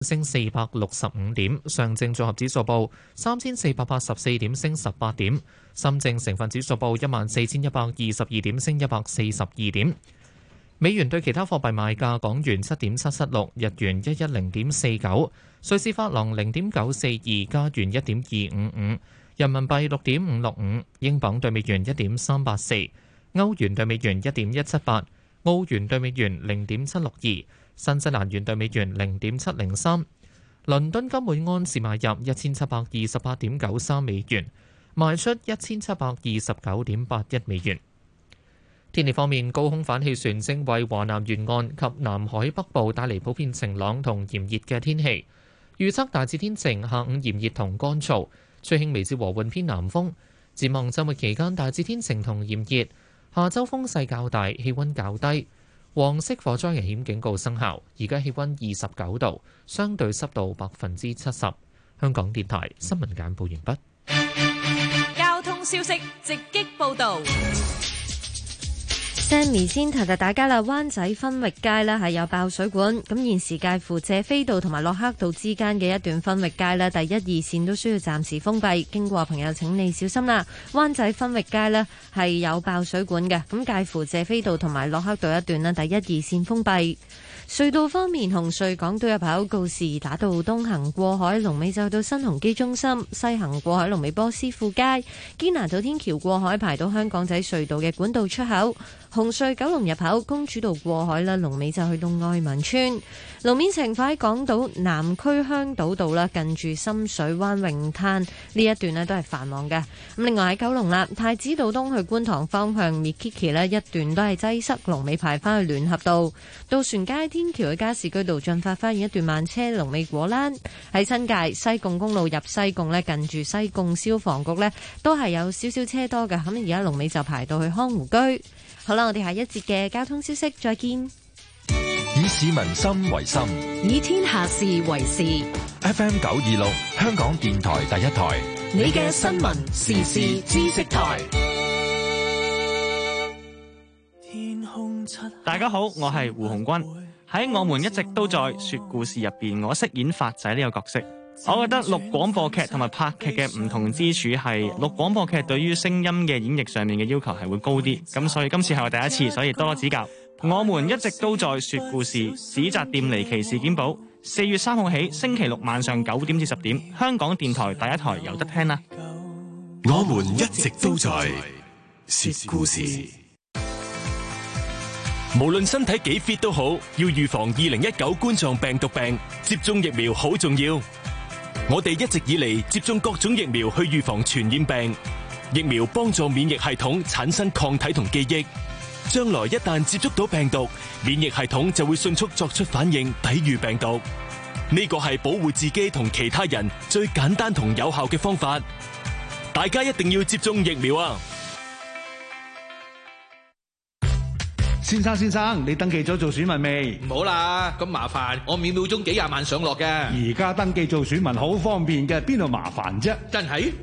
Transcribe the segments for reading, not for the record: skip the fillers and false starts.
升465點，上證綜合指數報3484點，升18點，深證成分指數報14122點，升142點。美元對其他貨幣賣價：港元7.776，日元110.49，瑞士法郎0.942，加元1.255，人民幣6.565，英鎊對美元1.384，歐元對美元1.178，澳元對美元0.762，新西蘭元對美元0.703。倫敦金每安士買入1728.93美元，賣出1729.81美元。天氣方面，高空反氣旋正為華南沿岸及南海北部帶嚟普遍晴朗同炎熱嘅天氣。預測大致天晴，下午炎熱同乾燥，吹輕微至和緩偏南風。展望週末期間大致天晴同炎熱，下週風勢較大，氣温較低。黃色火災危險警告生效。而家氣温29度，相對濕度70%。香港電台新聞簡報完畢。 交通消息直擊報導。 Sammy 先提提大家啦，灣仔分域街呢係有爆水管，咁現時介乎謝斐道同埋駱克道之間嘅一段分域街呢，第1、2線都需要暫時封閉，經過朋友請你小心啦。灣仔分域街呢係有爆水管嘅，咁介乎謝斐道同埋駱克道一段呢，第1、2線封閉。隧道方面，紅隧港島入口告士打道東行過海，龍尾就到新鴻基中心；西行過海龍尾波斯富街，堅拿道天橋過海排到香港仔隧道嘅管道出口。紅隧九龍入口公主道過海啦，龍尾就去到愛民村。路面情況喺港島南區香島道啦，近住深水灣泳灘呢一段呢都係繁忙嘅。咁另外喺九龍啦，太子道東去觀塘方向 Mikiki 呢一段都係擠塞，龍尾排翻去聯合道。渡船街天橋嘅加士居道進發花園一段慢車，龍尾果欄。喺新界西貢公路入西貢呢，近住西貢消防局呢都係有少少車多嘅。咁而家龍尾就排到去康湖居。好啦，我哋下一節嘅交通消息再見。 以市民心為心， 以天下事為事。 FM 926，香港電台第一台， 你嘅新聞時事知識台。 大家好，我係胡鴻鈞。喺我們一直都在說故事入邊，我飾演發仔呢個角色。我覺得錄廣播劇同埋拍劇嘅唔同之處係，錄廣播劇對於聲音嘅演繹上面嘅要求係會高啲，咁所以今次係我第一次，所以多多指教。我們一直都在說故事，紙紮店離奇事件簿，4月3號起，星期六晚上9點至10點，香港電台第一台有得聽啦。 我們一直都在說故事。 無論身體幾 fit 都好，要預防2019冠狀病毒病，接種疫苗好重要。我哋一直以嚟接種各種疫苗去預防傳染病，疫苗幫助免疫系統產生抗體同記憶，將來一旦接觸到病毒，免疫系統就會迅速作出反應，抵禦病毒。呢個係保護自己同其他人最簡單同有效嘅方法，大家一定要接種疫苗啊！ 先生，你登記咗做選民未？ 唔好啦，咁麻煩，我秒秒鐘幾廿萬上落嘅。 而家登記做選民好方便嘅，邊度麻煩啫？ 真係？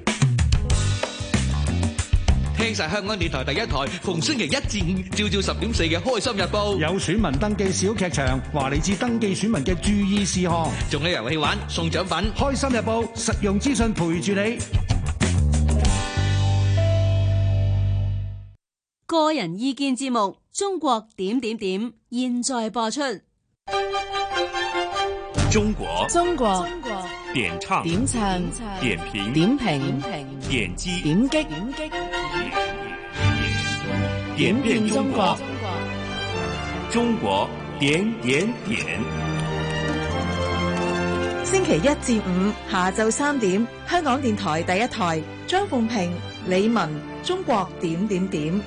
聽晒香港電台第一台，逢星期一至五朝10點4嘅開心日報， 有選民登記小劇場，話你知登記選民嘅注意事項， 仲有遊戲玩，送獎品。 開心日報，實用資訊陪住你。 個人意見節目，中國點點點，現在播出。 中國點唱點評點擊點遍中國，中國點。 星期一至五下晝3點，香港電台第一台，張鳳平、李文，中國點點點。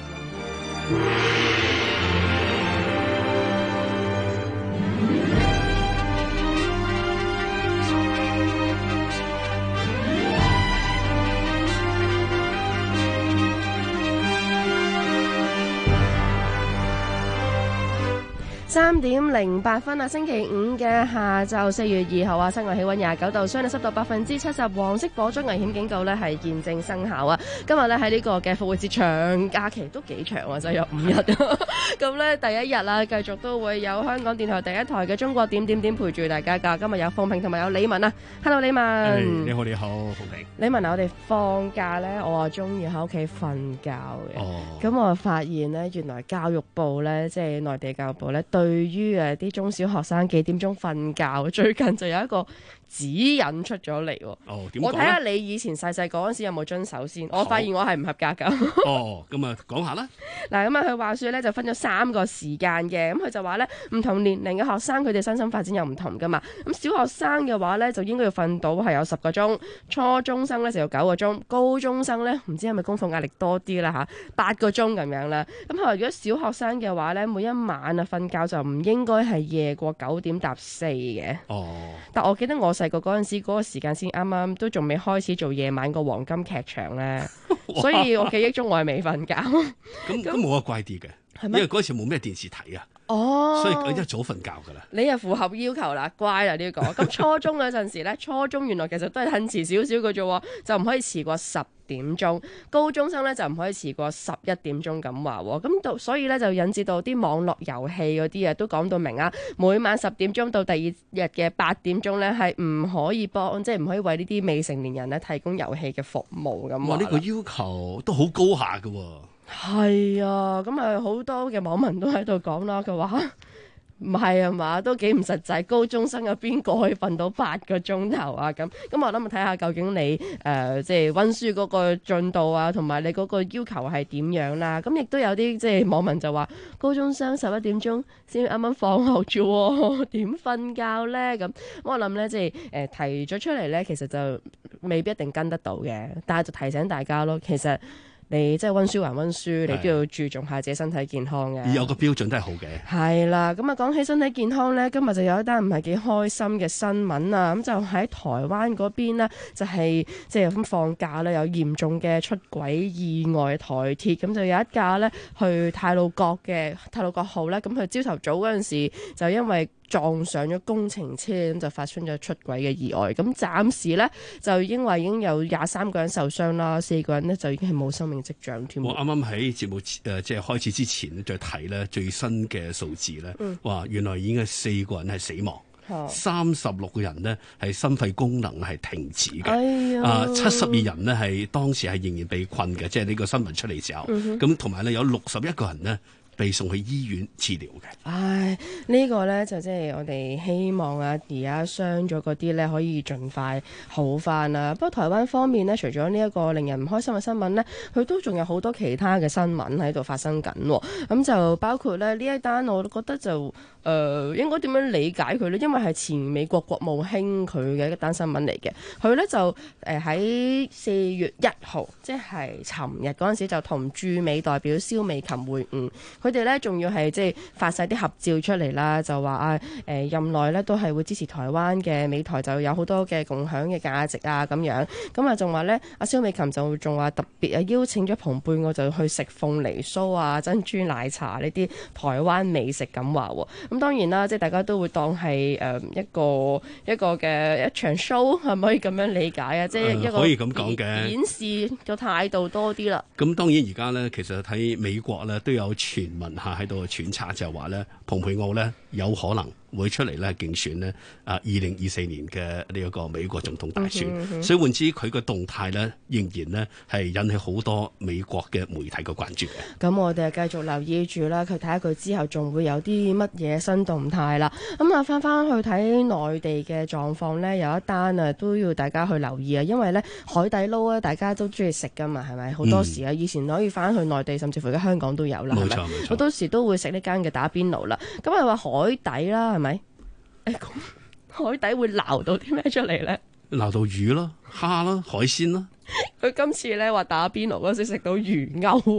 3:08啊，星期五嘅下晝4月2號啊，室外氣溫29度，相對濕度70%，黃色火災危險警告呢係現正生效啊！今日呢喺呢個嘅復活節長假期都幾長啊，就有5日。咁呢第一日啦，繼續都會有香港電台第一台嘅中國點陪住大家㗎。今日有鳳萍同埋有李文啊 ，Hello 李文， 你好，鳳萍。 李文啊，我哋放假呢，我啊中意喺屋企瞓覺嘅。咁我發現呢，原來教育部呢，即係內地教育部呢，對於啲中小學生幾點鐘瞓覺，最近就有一個指引出咗嚟。 點講？ 我睇下你以前細細個嗰陣時有冇遵守先。我發現我係唔合格㗎。 咁啊講下啦。 嗱，咁啊佢話説咧就分咗3個時間嘅，咁佢就話咧唔同年齡嘅學生佢哋身心發展又唔同㗎嘛。咁小學生嘅話咧就應該要瞓到係有10個鐘，初中生咧就有9個鐘，高中生咧唔知係咪功課壓力多啲啦嚇，8個鐘咁樣啦。咁佢話如果小學生嘅話咧，每一晚啊瞓覺就唔應該係夜過9點搭4嘅。但我記得我細個嗰陣時嗰個時間先啱啱都仲未開始做夜晚個黃金劇場咧，所以我記憶中我係未瞓覺。 咁冇得怪啲嘅，因為嗰時冇咩電視睇啊。所以我一早瞓覺㗎啦。 你又符合要求啦，乖啦呢個。咁初中嗰陣時咧，初中原來其實都係趁遲少少嘅啫，就唔可以遲過10點鐘。高中生咧就唔可以遲過11點鐘咁話。咁所以咧就引致到啲網絡遊戲嗰啲啊都講到明啊，每晚10點鐘到第二日嘅8點鐘咧係唔可以即係唔可以為呢啲未成年人咧提供遊戲嘅服務咁。 哇！呢個要求都好高下㗎喎。 係啊，咁啊好多嘅網民都喺度講啦，佢話唔係啊嘛，都幾唔實際。高中生有邊個可以瞓到8個鐘頭啊？咁我諗睇下究竟你即係溫書嗰個進度啊，同埋你嗰個要求係點樣啦？咁亦都有啲即係網民就話，高中生11點鐘先啱啱放學啫，點瞓覺咧？咁我諗咧，即係提咗出嚟咧，其實就未必一定跟得到嘅，但係就提醒大家咯，其實。你即係溫書還溫書，你都要注重下自己身體健康嘅。 有個標準都係好嘅。 係啦，咁啊講起身體健康呢，今日就有一單唔係幾開心嘅新聞啊！咁就喺台灣嗰邊呢，就係即係咁放假咧，有嚴重嘅出軌意外台鐵，咁就有一架呢去太魯閣號呢，咁佢朝頭早嗰陣時就因為撞上咗工程車，咁就發生咗出軌嘅意外。咁暫時呢，就因為已經有23個人受傷啦，4個人呢就已經係冇生命跡象添。 我啱啱喺節目即係開始之前再睇咧最新嘅數字咧，話原來已經係4個人係死亡。36個人呢係心肺功能係停止嘅，72人呢係當時係仍然被困嘅，即係呢個新聞出嚟時候，咁同埋呢有61個人呢被送去醫院治療嘅。 呢個呢就即係我哋希望啊，而家傷咗嗰啲呢可以盡快好翻啦。不過台灣方面呢，除咗呢一個令人唔開心嘅新聞呢，佢都仲有好多其他嘅新聞喺度發生緊。咁就包括呢一單，我都覺得就應該點樣理解佢呢？因為係前美國國務卿佢嘅一單新聞嚟嘅。佢呢就喺4月1號，即係尋日嗰陣時，就同駐美代表蕭美琴會晤。佢哋咧仲要係即係發晒啲合照出嚟啦，就話任內咧都係會支持台灣嘅，美台就有好多嘅共享嘅價值啊咁樣。咁啊仲話咧，阿蕭美琴就仲話特別邀請咗蓬佩奧就去食鳳梨酥啊、珍珠奶茶呢啲台灣美食咁話喎。咁當然啦，即係大家都會當係一個嘅一場 show， 係咪可以咁樣理解啊？即係一個可以咁講嘅顯示個態度多啲啦。 咁當然而家咧，其實喺美國咧都有傳聞下喺度揣測，就係話咧，蓬佩奧咧有可能會出嚟咧競選呢2024年嘅呢一個美國總統大選，所以換之佢個動態咧仍然呢係引起好多美國嘅媒體嘅關注嘅。 咁我哋繼續留意住啦，佢睇下佢之後仲會有啲乜嘢新動態啦。咁啊翻去睇內地嘅狀況呢，有一單啊都要大家去留意啊，因為呢海底撈啊大家都中意食噶嘛，係咪？好多時啊，以前可以翻去內地，甚至乎而家香港都有啦，係咪？冇錯。好多時都會食呢間嘅打邊爐啦。咁啊話海底啦，係咪？海底會撈到啲咩出嚟呢？ 撈到魚咯、蝦咯、海鮮咯。 佢今次咧話打邊爐嗰時食到魚鈎啊！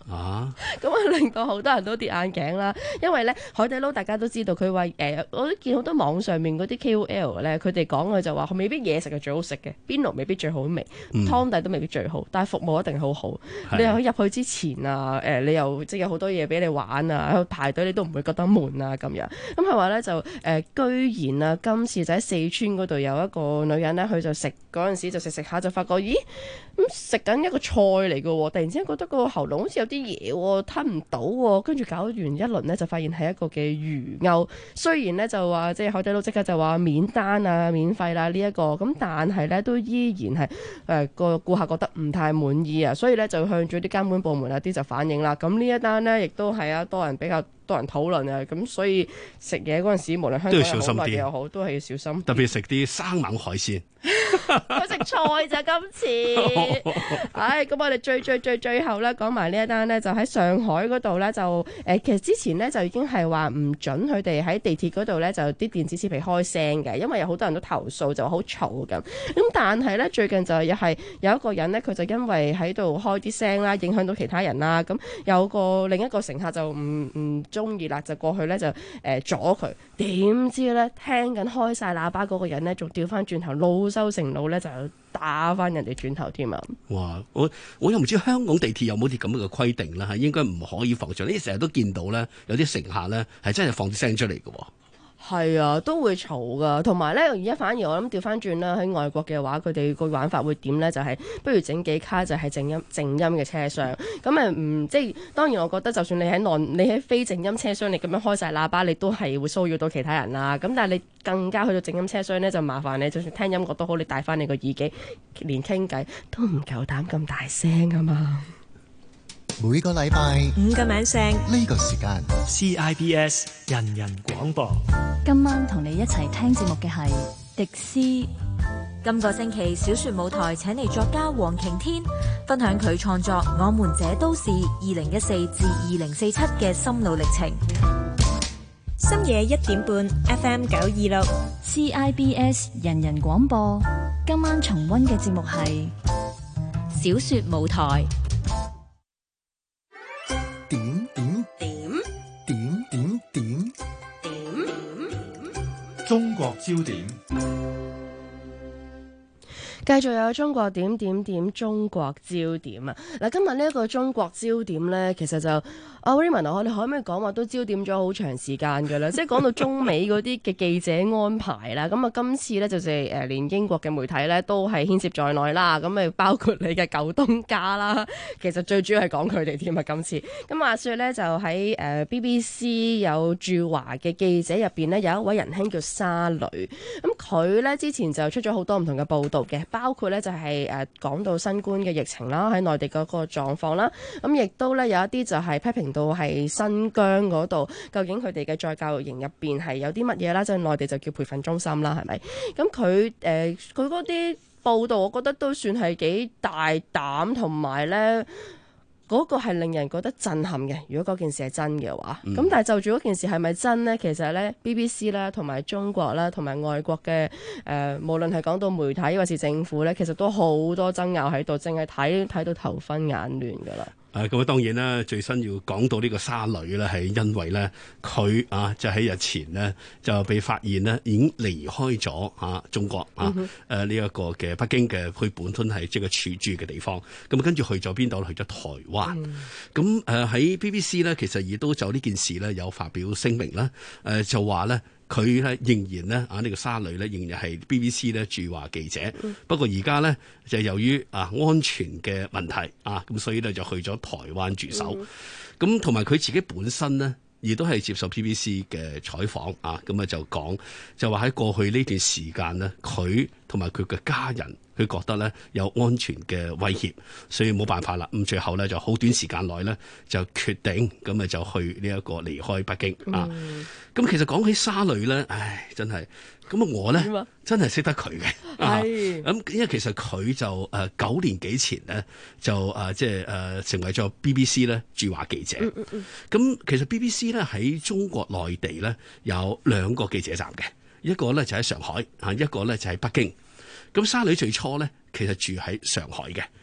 啊！咁啊，令到好多人都跌眼鏡啦。因為咧，海底撈大家都知道，佢話我都見好多網上面嗰啲 KOL 咧，佢哋講嘅就話未必嘢食係最好食嘅，邊爐未必最好味，湯底都未必最好，但係服務一定好好。你又入去之前啊，你又即係有好多嘢俾你玩啊，喺度排隊你都唔會覺得悶啊咁樣。咁佢話咧就居然啊，今次就喺四川嗰度有一個女人咧，佢就食嗰陣時就食下就發覺，咦咁食緊一個菜嚟嘅喎，突然之間覺得個喉嚨好似有啲嘢喎，吞唔到喎，跟住搞完一輪呢，就發現係一個嘅魚鈎。雖然呢，就話即係海底撈即刻就話免單啊、免費啦呢一個，咁但係呢，都依然係個顧客覺得唔太滿意啊，所以呢，就向咗啲監管部門啊啲就反映啦。咁呢一單呢，亦都係比較多人討論啊，咁所以食嘢嗰陣時，無論香港又好內地又好，都係要小心。 特別食啲生猛海鮮。 佢食菜咋今次？咁我哋最後咧講埋呢一單呢，就喺上海嗰度呢，就其實之前呢，就已經係話唔準佢哋喺地鐵嗰度呢，就啲電子設備開聲嘅，因為有好多人都投訴就好嘈咁。咁但係呢，最近就又係有一個人呢，佢就因為喺度開啲聲啦，影響到其他人啦。咁有另一個乘客就唔中意啦，就過去呢，就阻佢。點知呢，聽緊開晒喇叭嗰個人呢，仲調翻轉頭惱羞成怒呢，就打翻人哋轉頭添啊！ 哇！我又唔知香港地鐵有冇啲咁嘅規定啦，係應該唔可以放出。你成日都見到咧，有啲乘客咧係真係放啲聲出嚟嘅。 係啊，都會嘈噶，同埋咧而家反而我諗調翻轉啦，喺外國嘅話，佢哋個玩法會點咧？就係不如整幾卡就係靜音嘅車廂，咁即係當然，我覺得就算你喺非靜音車廂，你咁樣開晒喇叭，你都係會騷擾到其他人啦。咁但係你更加去到靜音車廂咧，就麻煩你，就算聽音樂都好，你戴翻你個耳機，連傾偈都唔夠膽咁大聲啊嘛！ 每個禮拜 5個晚上呢個時間 CIBS 人人廣播。 今晚同你一齊聽節目嘅係迪斯。 今個星期小說舞台請嚟作家黃擎天分享佢創作《我們這都市2014至2047》嘅心路歷程。深夜1點半 FM 926 CIBS 人人廣播。今晚重溫嘅節目係小說舞台。 中國焦點， 繼續有中國點中國焦點啊！嗱，今日呢一個中國焦點呢，其實就Raymond，我哋可唔可以講話都焦點咗好長時間㗎啦？即係講到中美嗰啲嘅記者安排啦，咁啊今次呢，就係連英國嘅媒體呢都係牽涉在內啦，咁咪包括你嘅舊東家啦，其實最主要係講佢哋添啊今次。咁話說呢，就喺BBC 有駐華嘅記者入邊呢，有一位仁兄叫沙雷，咁佢呢，之前就出咗好多唔同嘅報導嘅，包括呢就係講到新冠嘅疫情啦，喺內地嗰個狀況啦，咁亦都呢，有一啲就係批評到係新疆嗰度，究竟佢哋嘅再教育營入邊係有啲乜嘢啦？即係內地就叫培訓中心啦，係咪？咁佢嗰啲報導，我覺得都算係幾大膽，同埋呢嗰個係令人覺得震撼嘅。如果嗰件事係真嘅話，咁但係就住嗰件事係咪真呢？其實呢 BBC 啦，同埋中國啦，同埋外國嘅無論係講到媒體或是政府呢，其實都好多爭拗喺度，淨係睇到頭昏眼亂㗎啦。 咁啊，當然啦，最新要講到呢個沙雷咧，係因為咧佢就喺日前呢，就被發現呢已經離開咗中國呢一個嘅北京嘅佢本身係即係個處住嘅地方。咁跟住去咗邊度？去咗台灣。咁喺 BBC 呢，其實亦都就呢件事呢有發表聲明啦。就話呢。佢咧仍然咧呢個沙雷咧仍然係 BBC 咧駐華記者，不過而家咧就由於安全嘅問題咁所以咧就去咗台灣駐守。咁同埋佢自己本身呢，亦都係接受 BBC 嘅採訪咁就講就話喺過去呢段時間呢，佢同埋佢嘅家人，佢覺得咧有安全嘅威脅，所以冇辦法啦。咁最後咧就好短時間內咧就決定咁就去呢一個離開北京咁其實講起沙雷咧，真係咁我咧真係識得佢嘅。咁因為其實佢就9年幾前呢，就即係成為咗 BBC 咧駐華記者。咁其實 BBC 咧喺中國內地咧有2個記者站嘅，一個咧就喺上海一個咧就喺北京。咁沙雷最初咧其實住喺上海嘅。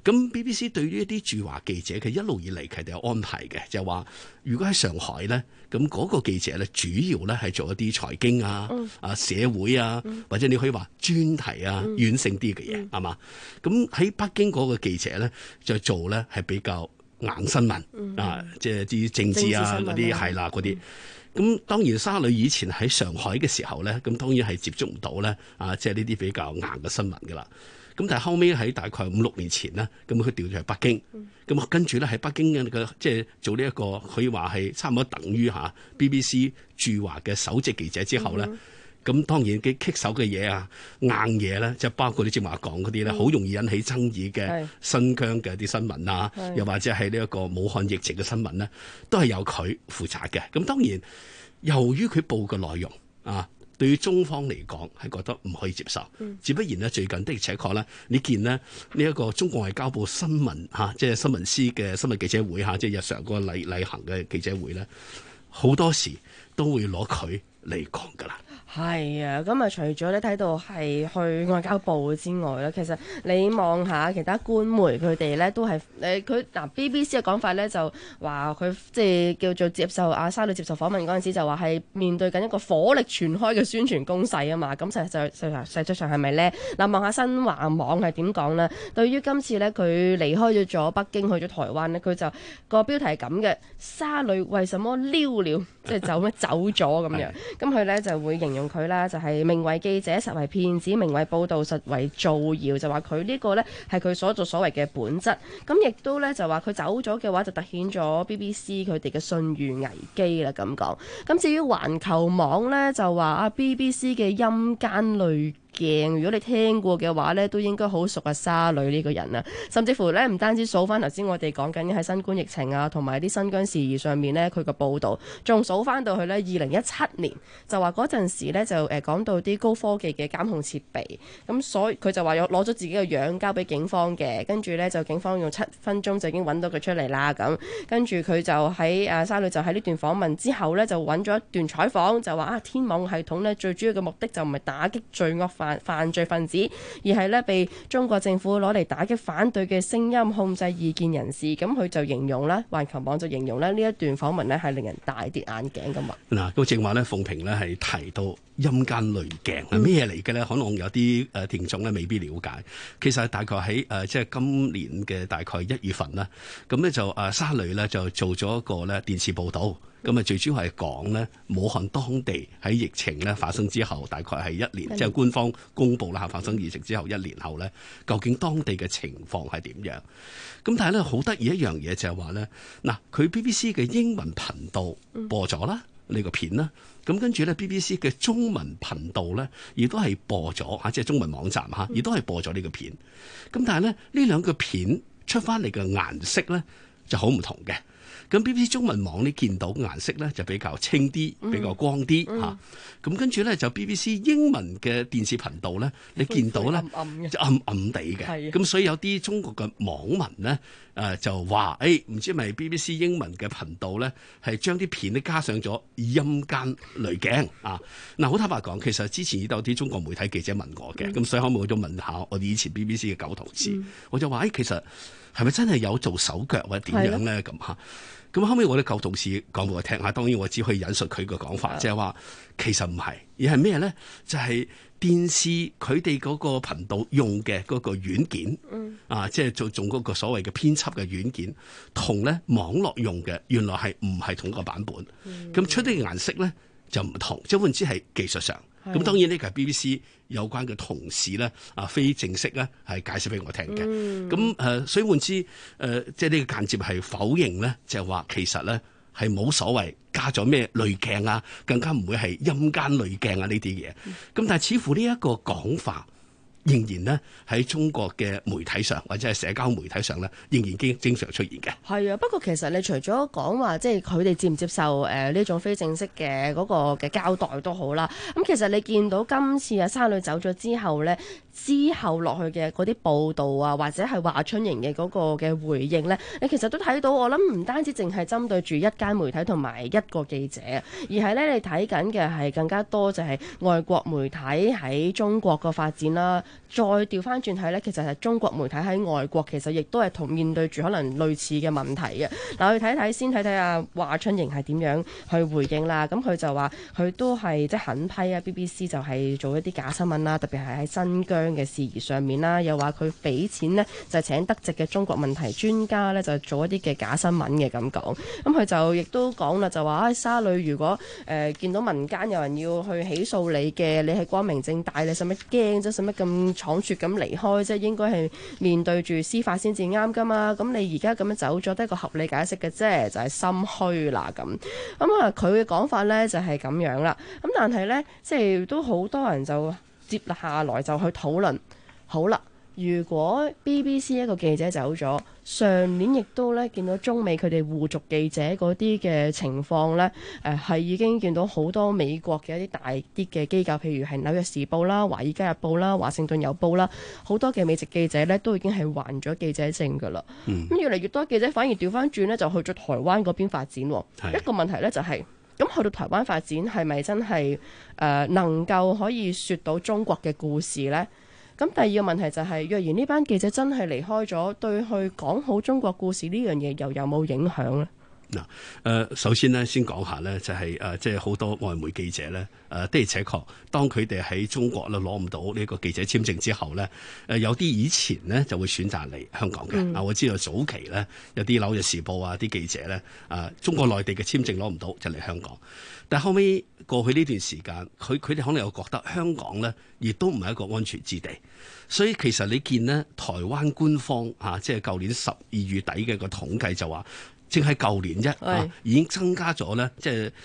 咁 BBC 對於一啲駐華記者，佢一路以嚟佢哋有安排嘅，就係話如果喺上海咧，咁嗰個記者咧主要咧係做一啲財經啊、社會啊，或者你可以話專題啊、軟性啲嘅嘢，係嘛？咁喺北京嗰個記者咧就做咧係比較硬新聞啊，即係啲政治啊嗰啲係啦嗰啲。咁當然沙裏以前喺上海嘅時候咧，咁當然係接觸唔到咧啊，即係呢啲比較硬嘅新聞噶啦。咁但係後尾喺大概5-6年前呢，咁佢調咗去北京，咁跟住咧喺北京嘅即係做呢一個可以話係差唔多等於BBC 駐華嘅首席記者之後咧，咁當然嘅棘手嘅嘢啊、硬嘢咧，即係包括你正話講嗰啲咧，好容易引起爭議嘅新疆嘅啲新聞啊，又或者係呢一個武漢疫情嘅新聞咧，都係由佢負責嘅。咁當然由於佢報嘅內容啊，對於中方嚟講係覺得唔可以接受，自不然呢，最近的而且確咧，你見呢一個中國外交部新聞即係新聞司嘅新聞記者會即係日常個例行嘅記者會咧，好多時都會攞佢嚟講㗎啦。 係啊，咁啊除咗咧睇到係去外交部之外咧，其實你望下其他官媒佢哋咧都係佢BBC 嘅講法咧就話佢即係叫做接受沙裏接受訪問嗰陣時就話係面對緊一個火力全開嘅宣傳攻勢啊嘛，咁實際上係咪咧？嗱，望下新華網係點講咧？對於今次咧佢離開咗北京去咗台灣咧，佢就個標題係咁嘅：沙裏為什麼溜了，即係走咗咁樣。咁佢咧就會形容佢啦，就係名為記者實為騙子，名為報導實為造謠，就話佢呢個呢係佢所作所為嘅本質。咁亦都呢就話佢走咗嘅話，就突顯咗 BBC 佢哋嘅信譽危機啦。咁講。咁至於環球網呢，就話BBC 嘅陰間濾鏡，如果你聽過嘅話呢，都應該好熟沙裏呢個人啊。甚至乎呢，唔單止數翻頭先我哋講緊喺新冠疫情啊，同埋啲新疆事宜上面呢，佢個報導，仲數翻到去呢2017年，就話嗰陣時呢，就講到啲高科技嘅監控設備，咁所以佢就話有攞咗自己嘅樣交俾警方嘅，跟住呢，就警方用7分鐘就已經揾到佢出嚟啦。咁跟住佢就喺沙裏就喺呢段訪問之後呢，就揾咗一段採訪，就話天網系統呢，最主要嘅目的就唔係打擊罪惡犯罪分子，而係咧被中國政府攞嚟打擊反對嘅聲音、控制異見人士。咁佢就形容咧，環球網就形容咧呢一段訪問咧係令人大跌眼鏡咁話。嗱， 個正話咧，鳳萍咧係提到陰間濾鏡係咩嚟嘅咧？可能有啲聽眾咧未必了解。其實大概喺即係今年嘅大概1月份啦，咁咧就沙裏咧就做咗一個咧電視報導。咁最主要係講咧，武漢當地喺疫情咧發生之後，大概係1年，即係官方公佈啦，發生疫情之後1年後咧，究竟當地嘅情況係點樣？咁但係咧，好得意一樣嘢就係話咧，嗱，佢 BBC 嘅英文頻道播咗啦呢個片啦，咁跟住咧 BBC 嘅中文頻道咧，亦都係播咗即係中文網站亦都係播咗呢個片。咁但係咧，呢兩個片出翻嚟嘅顏色咧就好唔同嘅。咁 BBC 中文網你見到顏色咧就比較清啲，比較光啲嚇。咁跟住咧就 BBC 英文嘅電視頻道咧，你見到咧就暗暗地嘅。咁所以有啲中國嘅網民咧就話：唔知係咪 BBC 英文嘅頻道咧係將啲片咧加上咗陰間濾鏡啊？嗱，好坦白講，其實之前亦都有啲中國媒體記者問我嘅，咁所以可唔可以我都問下我哋以前 BBC 嘅舊同事，我就話：其實係咪真係有做手腳或者點樣咧？咁嚇。咁後尾我啲舊同事講俾我聽下，當然我只可以引述佢嘅講法，即係話其實唔係，而係咩咧？就係電視佢哋嗰個頻道用嘅嗰個軟件，即係做嗰個所謂嘅編輯嘅軟件，同咧網絡用嘅原來係唔係同一個版本，咁出啲顏色咧就唔同，即係換之係技術上。咁當然呢個係 BBC 有關嘅同事咧，非正式咧係解釋俾我聽嘅。咁所以換之即係呢個間接係否認咧，就係話其實咧係冇所謂加咗咩濾鏡啊，更加唔會係陰間濾鏡啊呢啲嘢。咁但係似乎呢一個講法仍然呢喺中國嘅媒體上或者係社交媒體上呢，仍然經常出現嘅。 係啊，不過其實你除咗講話即係佢哋接唔接受呢種非正式嘅嗰個嘅交代都好啦。咁其實你見到今次沙裏走咗之後呢，之後落去嘅嗰啲報導啊，或者係華春瑩嘅嗰個嘅回應呢，你其實都睇到，我諗唔單止淨係針對住一間媒體同埋一個記者，而係呢，你睇緊嘅係更加多就係外國媒體喺中國個發展啦。 再調翻轉睇呢，其實係中國媒體喺外國其實亦都係同面對住可能類似嘅問題嘅。嗱，我哋先睇睇阿華春瑩係點樣去回應啦。咁佢就話佢都係即係狠批啊 BBC 就係做一啲假新聞啦，特別係喺新疆嘅事宜上面啦。又話佢俾錢呢，就係請德籍嘅中國問題專家呢，就做一啲嘅假新聞嘅咁講。咁佢就亦都講啦，就話沙裏如果見到民間有人要去起訴你嘅，你係光明正大，你使乜驚啫？使乜咁倉促咁離開啫？應該係面對住司法先至啱噶嘛。咁你而家咁樣走咗，得一個合理解釋嘅啫，就係心虛啦咁。咁啊，佢嘅講法呢就係咁樣啦。咁但係呢，即係都好多人就接下來就去討論。好啦，如果 BBC 一個記者走咗，上年亦都咧見到中美佢哋互逐記者嗰啲嘅情況呢，係已經見到好多美國嘅一啲大啲嘅機構，譬如係紐約時報啦、華爾街日報啦、華盛頓郵報啦，好多嘅美籍記者呢都已經係還咗記者證㗎啦。咁越嚟越多記者反而調翻轉呢，就去咗台灣嗰邊發展。一個問題呢就係，咁去到台灣發展係咪真係能夠可以説到中國嘅故事呢？咁第二個問題就係，若然呢班記者真係離開咗，對去講好中國故事呢樣嘢又有冇影響呢？ 嗱，首先呢，先講下呢，就係即係好多外媒記者呢，的而且確，當佢哋喺中國咧攞唔到呢個記者簽證之後呢，有啲以前呢就會選擇嚟香港嘅。我知道早期呢，有啲紐約時報啊啲記者呢，中國內地嘅簽證攞唔到就嚟香港，但後尾過去呢段時間，佢哋可能又覺得香港呢亦都唔係一個安全之地，所以其實你見呢，台灣官方即係舊年12月底嘅個統計就話，淨係舊年啫，已經增加咗咧，即係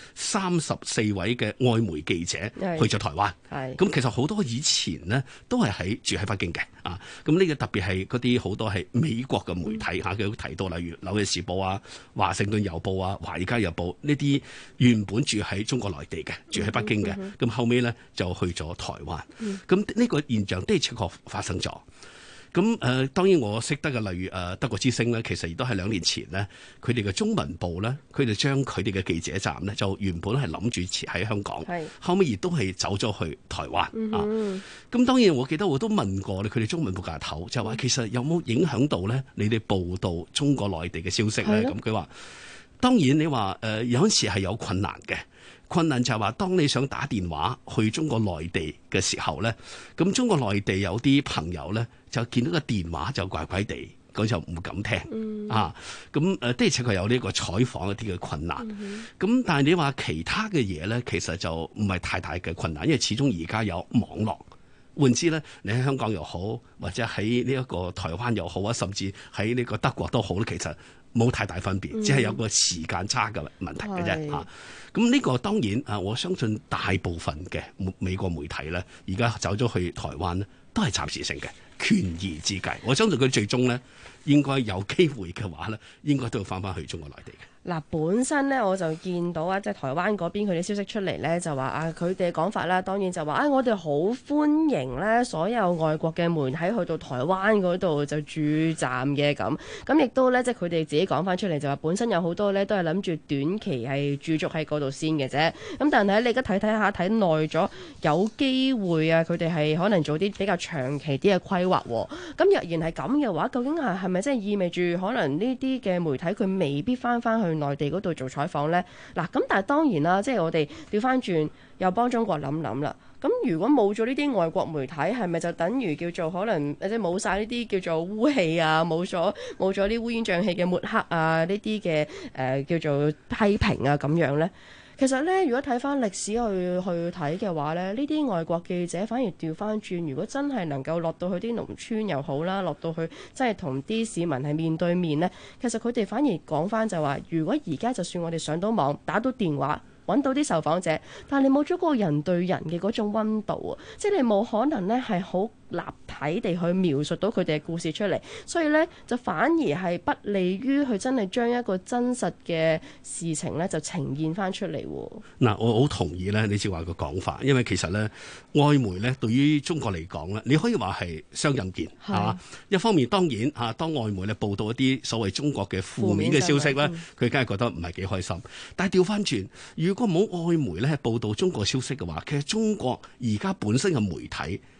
34位嘅外媒記者去咗台灣。咁其實好多以前呢都係住喺北京嘅啊。咁呢個特別係嗰啲好多係美國嘅媒體佢都提到，例如紐約時報啊、華盛頓郵報啊、華爾街日報呢啲原本住喺中國內地嘅，住喺北京嘅，咁後尾咧就去咗台灣。咁呢個現象的確發生咗。咁當然我識得嘅，例如德國之聲呢，其實亦都係2年前呢，佢哋嘅中文部呢，佢哋將佢哋嘅記者站呢，就原本係諗住設喺香港，後尾亦都係走咗去台灣啊。咁當然我記得我都問過佢哋中文部架頭，就話其實有冇影響到呢？你哋報導中國內地嘅消息呢？咁佢話當然你話有陣時係有困難嘅。困難就係話，當你想打電話去中國內地嘅時候呢，咁中國內地有啲朋友呢，就見到個電話就怪怪地，咁就唔敢聽啊。咁的而且確有呢個採訪一啲嘅困難。咁但係你話其他嘅嘢呢，其實就唔係太大嘅困難，因為始終而家有網絡。換之呢，你喺香港又好，或者喺呢一個台灣又好啊，甚至喺呢個德國都好咧，其實冇太大分別，只係有個時間差嘅問題嘅啫嚇。咁呢個當然我相信大部分嘅美國媒體咧，而家走咗去台灣咧，都係暫時性嘅權宜之計。我相信佢最終咧，應該有機會嘅話咧，應該都要翻去中國內地嘅。 嗱，本身咧我就見到即係台灣嗰邊佢啲消息出嚟咧，就話佢哋講法啦，當然就話我哋好歡迎咧所有外國嘅媒體去到台灣嗰度就駐站嘅咁亦都咧即係佢哋自己講翻出嚟就話，本身有好多咧都係諗住短期係駐足喺嗰度先嘅啫。咁但係你而家睇下耐咗，有機會佢哋係可能做啲比較長期啲嘅規劃。咁若然係咁嘅話，究竟係咪即係意味住可能呢啲嘅媒體佢未必翻去內地嗰度做採訪呢？嗱，咁但係當然啦，即係我哋調翻轉又幫中國諗諗啦。咁如果冇咗呢啲外國媒體，係咪就等於叫做可能即係冇晒呢啲叫做污氣啊，冇咗啲烏煙瘴氣嘅抹黑啊，呢啲嘅叫做批評啊咁樣呢？其實咧，如果睇翻歷史去睇嘅話咧，呢啲外國記者反而調翻轉，如果真係能夠落到去啲農村又好啦，落到去真係同啲市民係面對面呢，其實佢哋反而講翻就話，如果而家就算我哋上到網打到電話，揾到啲受訪者，但係你冇咗嗰個人對人嘅嗰種溫度啊，即係你冇可能呢係好立體地去描述到佢哋嘅故事出嚟，所以呢，就反而係不利於佢真係將一個真實嘅事情呢就呈現翻出嚟。 嗱，我好同意呢你正話個講法，因為其實呢外媒呢對於中國嚟講呢，你可以話係雙刃劍嚇。一方面當然嚇，當外媒呢報道一啲所謂中國嘅負面嘅消息呢，佢梗係覺得唔係幾開心。但係調翻轉，如果冇外媒呢報道中國消息嘅話，其實中國而家本身嘅媒體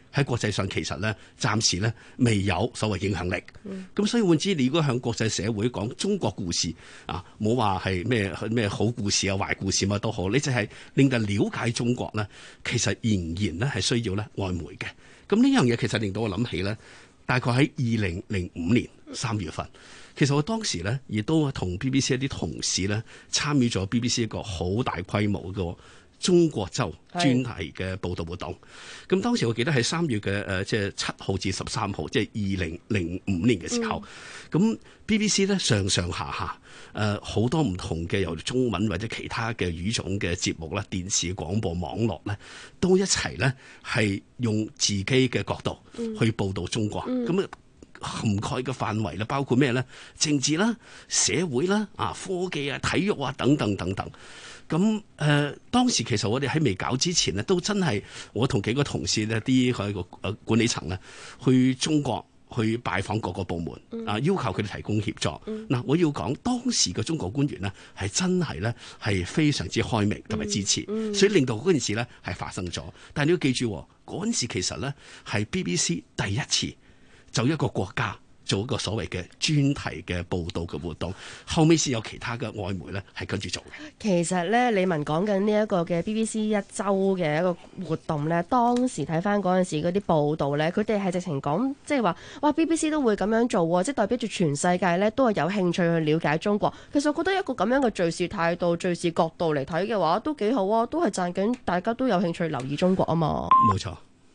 喺國際上其實咧暫時咧未有所謂影響力。咁所以換之，你如果向國際社會講中國故事啊，冇話係咩好故事啊、壞故事乜都好，你就係令到了解中國咧，其實仍然咧係需要咧外媒嘅。咁呢樣嘢其實令到我諗起咧，大概喺2005年3月份，其實我當時咧亦都同 BBC 一啲同事咧參與咗 BBC 一個好大規模嘅中國周專題嘅報導活動。咁當時我記得係3月嘅即係7號至13號，即係2005年嘅時候。咁 BBC 咧上上下下好多唔同嘅由中文或者其他嘅語種嘅節目啦、電視廣播網絡咧，都一齊咧係用自己嘅角度去報導中國。咁涵蓋嘅範圍咧，包括咩咧？政治啦、社會啦、科技啊、體育啊等等等等。咁當時其實我哋喺未搞之前呢，都真係我同幾個同事呢啲喺個管理層呢，去中國去拜訪各個部門要求佢哋提供協助。嗱，我要講當時嘅中國官員呢，係真係呢係非常之開明同埋支持，所以令到嗰件事呢係發生咗。但係你要記住，嗰陣時其實呢係 BBC 第一次就一個國家做一個所謂嘅專題嘅報導嘅活動，後尾先有其他嘅外媒咧係跟住做嘅。 其實咧，李文講緊呢一個嘅 BBC 一週嘅一個活動咧，當時睇翻嗰陣時嗰啲報導咧，佢哋係直情講，即係話哇 BBC 都會咁樣做喎，即係代表住全世界咧都係有興趣去了解中國。其實我覺得一個咁樣嘅敘事態度、敘事角度嚟睇嘅話，都幾好啊，都係讚緊大家都有興趣留意中國啊嘛。 冇錯。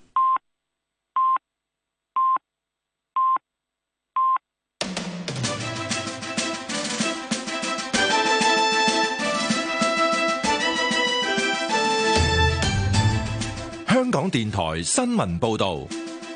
香港電台新聞報導，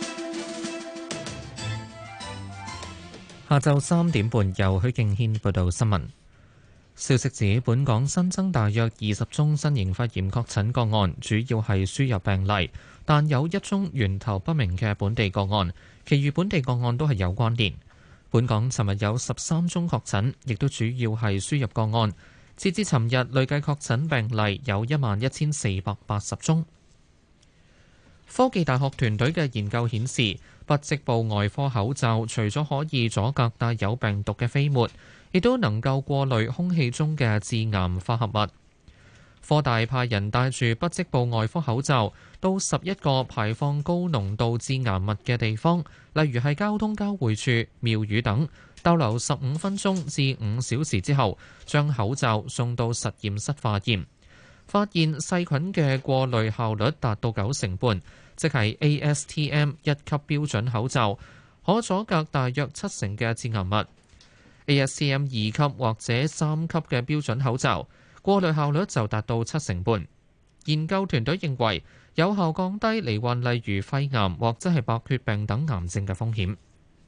下晝3點半由許敬軒報道新聞。消息指，本港新增大約20宗新型肺炎確診個案，主要係輸入病例，但有1宗源頭不明嘅本地個案，其餘本地個案都係有關聯。本港尋日有13宗確診，亦都主要係輸入個案。截至尋日，累計確診病例有11,480宗。科技大學團隊嘅研究顯示，不織布外科口罩除咗可以阻隔帶有病毒嘅飛沫，亦都能夠過濾空氣中嘅致癌化合物。科大派人帶住不織布外科口罩到11個排放高濃度致癌物嘅地方，例如係交通交匯處、廟宇等，逗留15分鐘至5小時之後，將口罩送到實驗室化驗。發現細菌嘅過濾效率達到90半，即係 ASTM 1級標準口罩可阻隔大約70%嘅致癌物。ASTM 2級或者3級嘅標準口罩過濾效率就達到70半。研究團隊認為有效降低罹患例如肺癌或者係白血病等癌症嘅風險。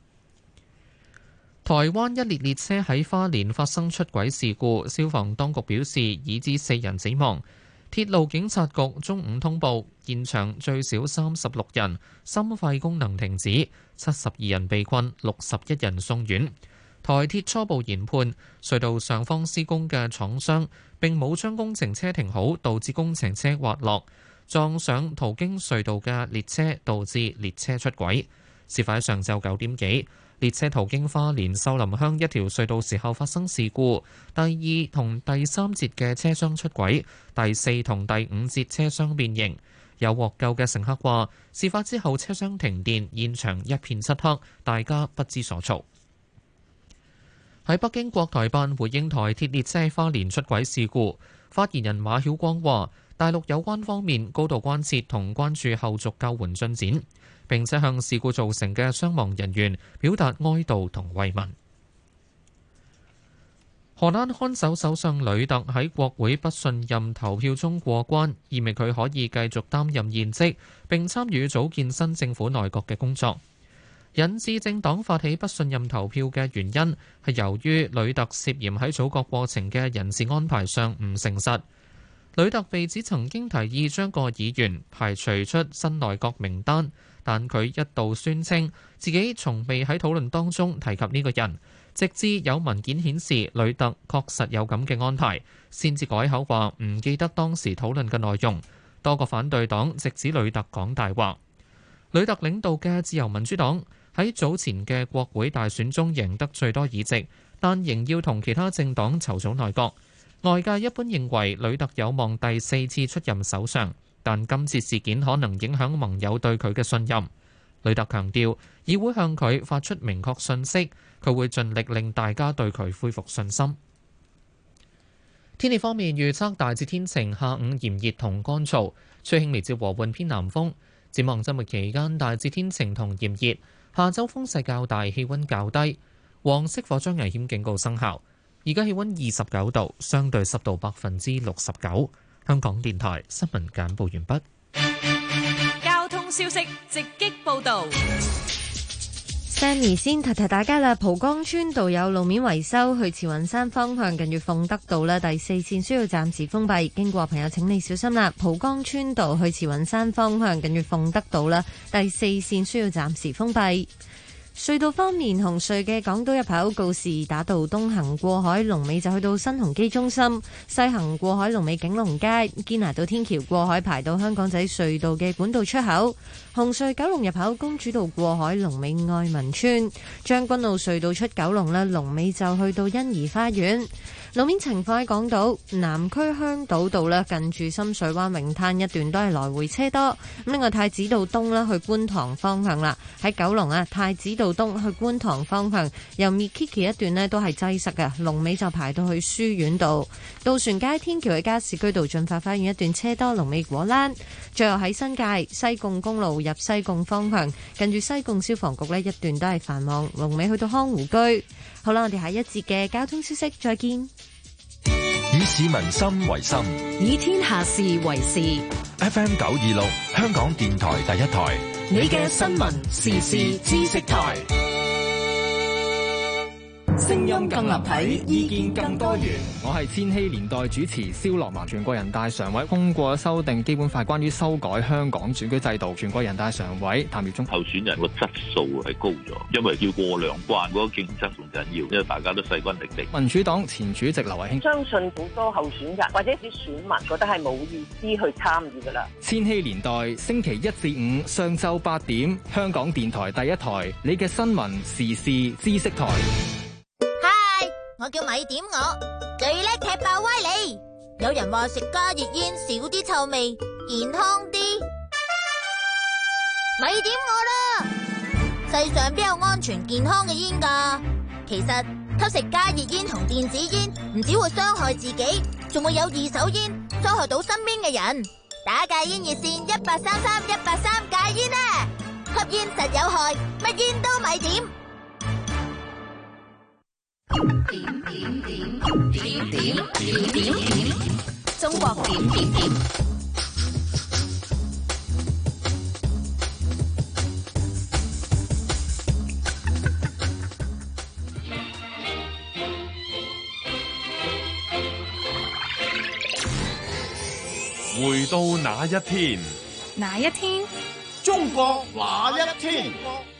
台灣一列列車喺花蓮發生出軌事故，消防當局表示已致4人死亡。鐵路警察局中午通報，現場最少36人心肺功能停止，72人被困，61人送院。台鐵初步研判，隧道上方施工嘅廠商並冇將工程車停好，導致工程車滑落，撞上途經隧道嘅列車，導致列車出軌。事發喺上晝9點幾。列車途經花蓮秀林鄉一條隧道時候發生事故，第2同第3節嘅車廂出軌，第4同第5節車廂變形。有獲救嘅乘客話，事發之後車廂停電，現場一片漆黑，大家不知所措。喺北京國台辦回應台鐵列車花蓮出軌事故，發言人馬曉光話，大陸有關方面高度關切同關注後續救援進展，並且向事故造成嘅傷亡人員表達哀悼同慰問。荷蘭看守首相呂特喺國會不信任投票中過關，意味佢可以繼續擔任現職並參與組建新政府內閣嘅工作。引致政黨發起不信任投票嘅原因係由於呂特涉嫌喺組閣過程嘅人事安排上唔誠實。呂特被指曾經提議將個議員排除出新內閣名單，但佢一度宣稱自己從未喺討論當中提及呢個人，直至有文件顯示呂特確實有咁嘅安排，先至改口話唔記得當時討論嘅內容。多個反對黨直指呂特講大話。 呂特領導嘅自由民主黨喺早前嘅國會大選中贏得最多議席，但仍要同其他政黨籌組內閣。外界一般認為呂特有望第4次出任首相，但今次事件可能影響盟友對佢嘅信任。呂特強調，議會向佢發出明確訊息，佢會盡力令大家對佢恢復信心。天氣方面預測大致天晴，下午炎熱同乾燥，吹輕微至和緩偏南風。展望週末期間大致天晴同炎熱，下週風勢較大，氣温較低。黃色火災危險警告生效。而家氣温29度，相對濕度69%。香港電台新聞簡報完畢。 交通消息直擊報導。 Sammy 先提提大家啦，蒲崗村道有路面維修，去慈雲山方向近住鳳德道啦，第4線需要暫時封閉，經過朋友請你小心啦。蒲崗村道去慈雲山方向近住鳳德道啦，第4線需要暫時封閉。隧道方面，紅隧嘅港島入口告士打道東行過海龍尾就去到新鴻基中心，西行過海龍尾景隆街，堅拿道天橋過海排到香港仔隧道嘅管道出口。紅隧九龍入口公主道過海龍尾愛民村，將軍澳隧道出九龍啦，龍尾就去到欣怡花園。路面情況喺港島南區香島道咧，近住深水灣泳灘一段都係來回車多。咁另外太子道東啦，去觀塘方向啦，喺九龍啊，太子道東去觀塘方向由 Mikiki 一段咧都係擠塞嘅，龍尾就排到去書院道。渡船街天橋去加士居道進發花園一段車多，龍尾果欄。最後喺新界西貢公路入西貢方向，近住西貢消防局呢一段都係繁忙，龍尾去到康湖居。好啦，我哋下一節嘅交通消息再見。 以市民心為心， 以天下事為事。 FM 926，香港電台第一台， 你嘅新聞時事知識台。 聲音更立體，意見更多元。 我係千禧年代主持蕭樂文。全國人大常委通過修訂基本法，關於修改香港選舉制度。全國人大常委譚耀宗： 候選人個質素係高咗，因為要過兩關，嗰個競爭仲緊要，因為大家都勢均力敵。 民主黨前主席劉慧卿： 相信好多候選人或者啲選民覺得係冇意思去參與㗎啦。 千禧年代星期1至5上晝8點，香港電台第一台，你嘅新聞時事知識台。 我叫米點我，最叻踢爆歪理。有人話食加熱煙少啲臭味，健康啲。咪點我啦！世上邊有安全健康嘅煙㗎？其實吸食加熱煙同電子煙唔只會傷害自己，仲會有二手煙傷害到身邊嘅人。打戒煙熱線1833-183戒煙啊！吸煙實有害，乜煙都咪點。點，中國點。 回到那一天， 哪一天？ 中國那一天。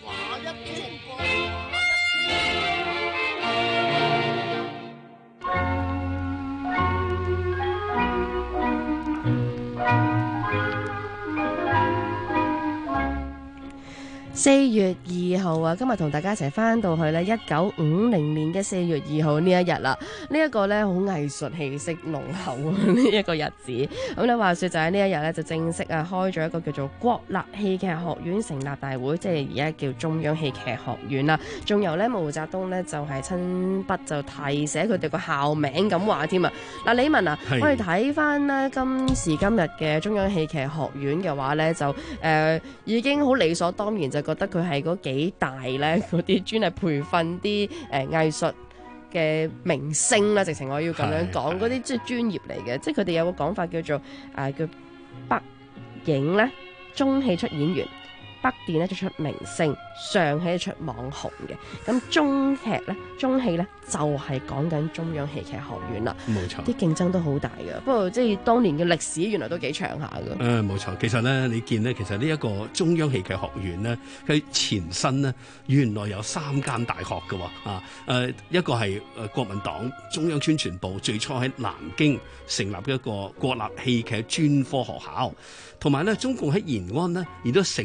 4月2號啊，今日同大家一齊翻到去咧1950年嘅4月2號呢一日啦。呢一個咧好藝術氣息濃厚呢一個日子。咁你話說就喺呢一日咧就正式啊開咗一個叫做國立戲劇學院成立大會，即係而家叫中央戲劇學院啦。仲由咧毛澤東咧就係親筆就題寫佢哋個校名咁話添啊。嗱，李文啊，我哋睇翻咧今時今日嘅中央戲劇學院嘅話咧就已經好理所當然就覺得佢係嗰幾大咧，嗰啲專係培訓啲藝術嘅明星啦，直情我要咁樣講，嗰啲即係專業嚟嘅，即係佢哋有個講法叫做叫北影咧，中戲出演員，北電咧就出明星，上戲出網紅嘅。咁中戲咧就係講緊中央戲劇學院啦。 冇錯， 啲競爭都好大嘅。不過即係當年嘅歷史原來都幾長下嘅。 冇錯，其實咧你見咧，其實呢一個中央戲劇學院咧，佢前身咧原來有3間大學嘅喎。一個係國民黨中央宣傳部最初喺南京成立嘅一個國立戲劇專科學校，同埋咧中共喺延安呢亦都成立咗一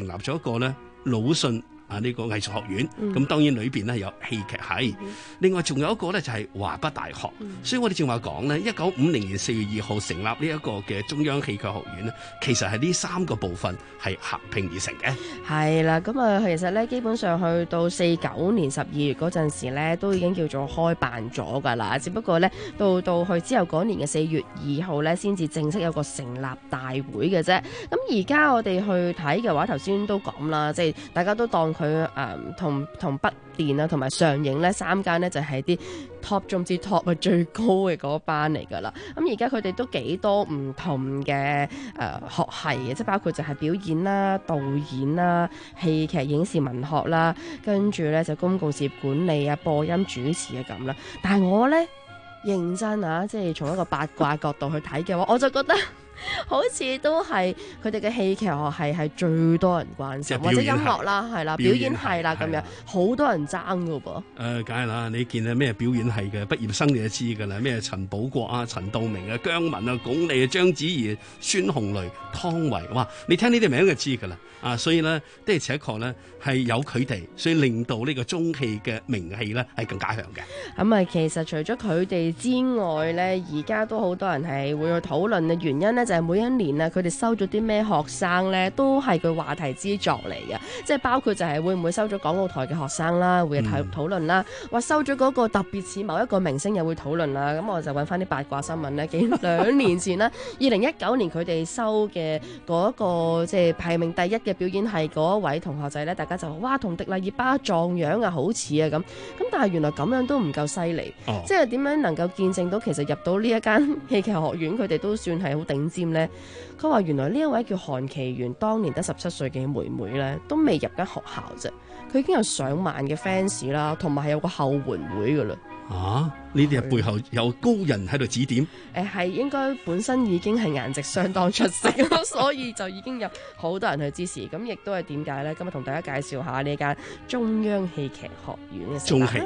個咧魯迅呢個藝術學院，咁當然裏邊咧有戲劇系，另外仲有一個咧就係華北大學，所以我哋正話講咧，1950年4月2號成立呢一個嘅中央戲劇學院咧，其實係呢3個部分係合併而成嘅。 係啦，咁啊，其實咧基本上去到49年12月嗰陣時咧，都已經叫做開辦咗㗎啦。只不過咧，到去之後嗰年嘅4月2號咧，先至正式有個成立大會嘅啫。咁而家我哋去睇嘅話，頭先都講啦，即係大家都當佢同北電啊，同埋上影呢3間呢，就係啲 top 中之 top 最高嘅嗰班嚟㗎啦。咁而家佢哋都幾多唔同嘅學系嘅，即係包括就係表演啦、導演啦、戲劇影視文學啦，跟住呢就公共事業管理啊、播音主持啊咁啦。但係我呢，認真啊，即係從一個八卦角度去睇嘅話，我就覺得好似都係佢哋嘅戲劇學系係最多人關心，或者音樂啦，係啦，表演系啦咁樣，好多人爭㗎噃。 梗係啦，你見啊咩表演系嘅畢業生你就知㗎啦，咩陳寶國啊、陳道明啊、姜文啊、鞏俐啊、章子怡、孫紅雷、湯唯，哇！你聽呢啲名就知㗎啦。所以呢，的而且確呢係有佢哋，所以令到呢個中戲嘅名氣呢係更加強嘅。 咁啊，其實除咗佢哋之外呢，而家都好多人係會去討論嘅原因呢，就係每一年啊，佢哋收咗啲咩學生呢，都係佢話題之作嚟嘅。即係包括就係會唔會收咗港澳台嘅學生啦，會討論啦；或收咗嗰個特別似某一個明星又會討論啦。咁我就揾翻啲八卦新聞呢，2年前啦，2019年佢哋收嘅嗰個即係排名第一嘅表演系嗰一位同學仔呢，大家就話哇，同迪麗熱巴撞樣啊，好似啊咁。但係原來咁樣都唔夠犀利，即係點樣能夠見證到其實入到呢一間戲劇學院，佢哋都算係好頂尖呢？佢話原來呢一位叫韓其源，當年得17歲嘅妹妹呢，都未入間學校啫，佢已經有上萬嘅 fans 啦，同埋係有個後援會噶啦。 呢啲係背後有高人喺度指點。 係應該本身已經係顏值相當出色，所以就已經有好多人去支持。咁亦都係點解呢？今日同大家介紹下呢間中央戲劇學院嘅中戲。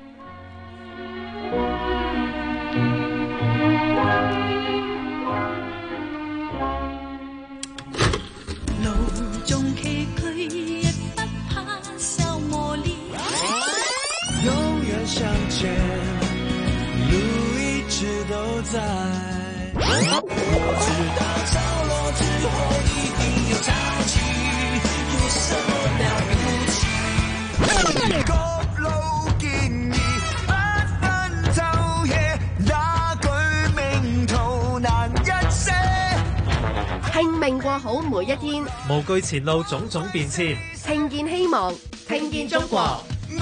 路中崎嶇，亦不怕受磨練。永遠向前，路一直都在。我知道潮落之後一定有潮起，有什麼了不起？各路建議，不分晝夜，那句名途難一些。 拼命過好每一天， 無懼前路種種變遷， 聽見希望，聽見中國。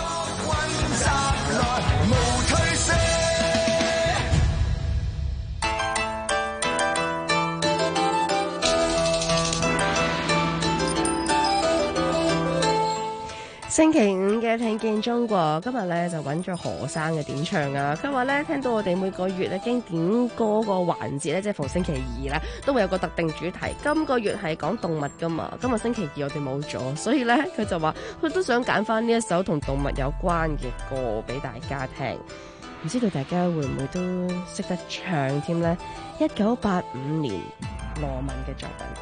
星期五嘅聽見中國，今日咧就揾咗何生嘅點唱啊！佢話咧聽到我哋每個月咧經典歌個環節咧，即係逢星期二咧，都會有個特定主題。今個月係講動物噶嘛，今日星期二我哋冇咗，所以咧佢就話佢都想揀翻呢一首同動物有關嘅歌俾大家聽。唔知道大家會唔會都識得唱添呢？1985年羅文嘅作品。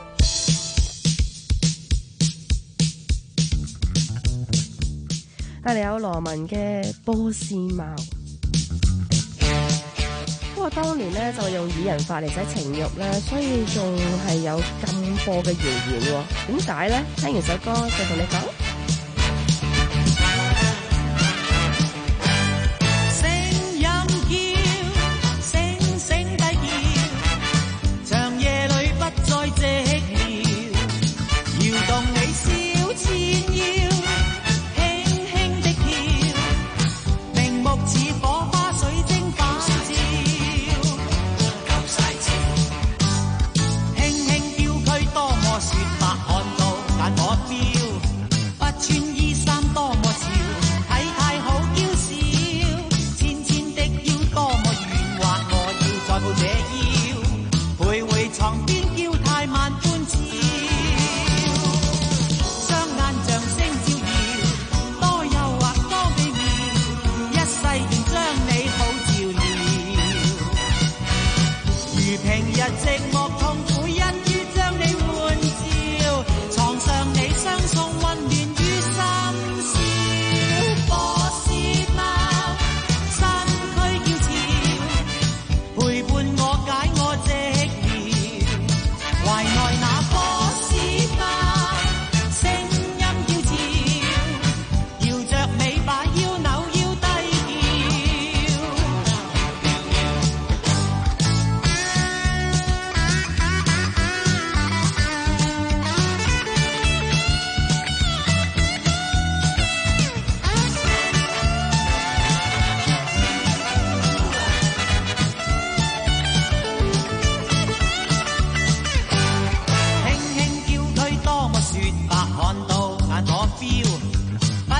帶嚟有羅文嘅《波斯貓》，不過當年呢，就用擬人法嚟寫情慾呢，所以仲係有禁播嘅謠言喎。點解呢？聽完首歌再同你講。 不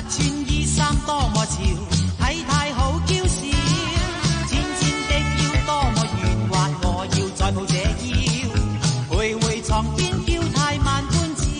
穿衣衫多麼潮，體態好嬌小，尖尖的腰多麼圓滑，我要再抱這腰，徘徊床邊嬌態萬般俏，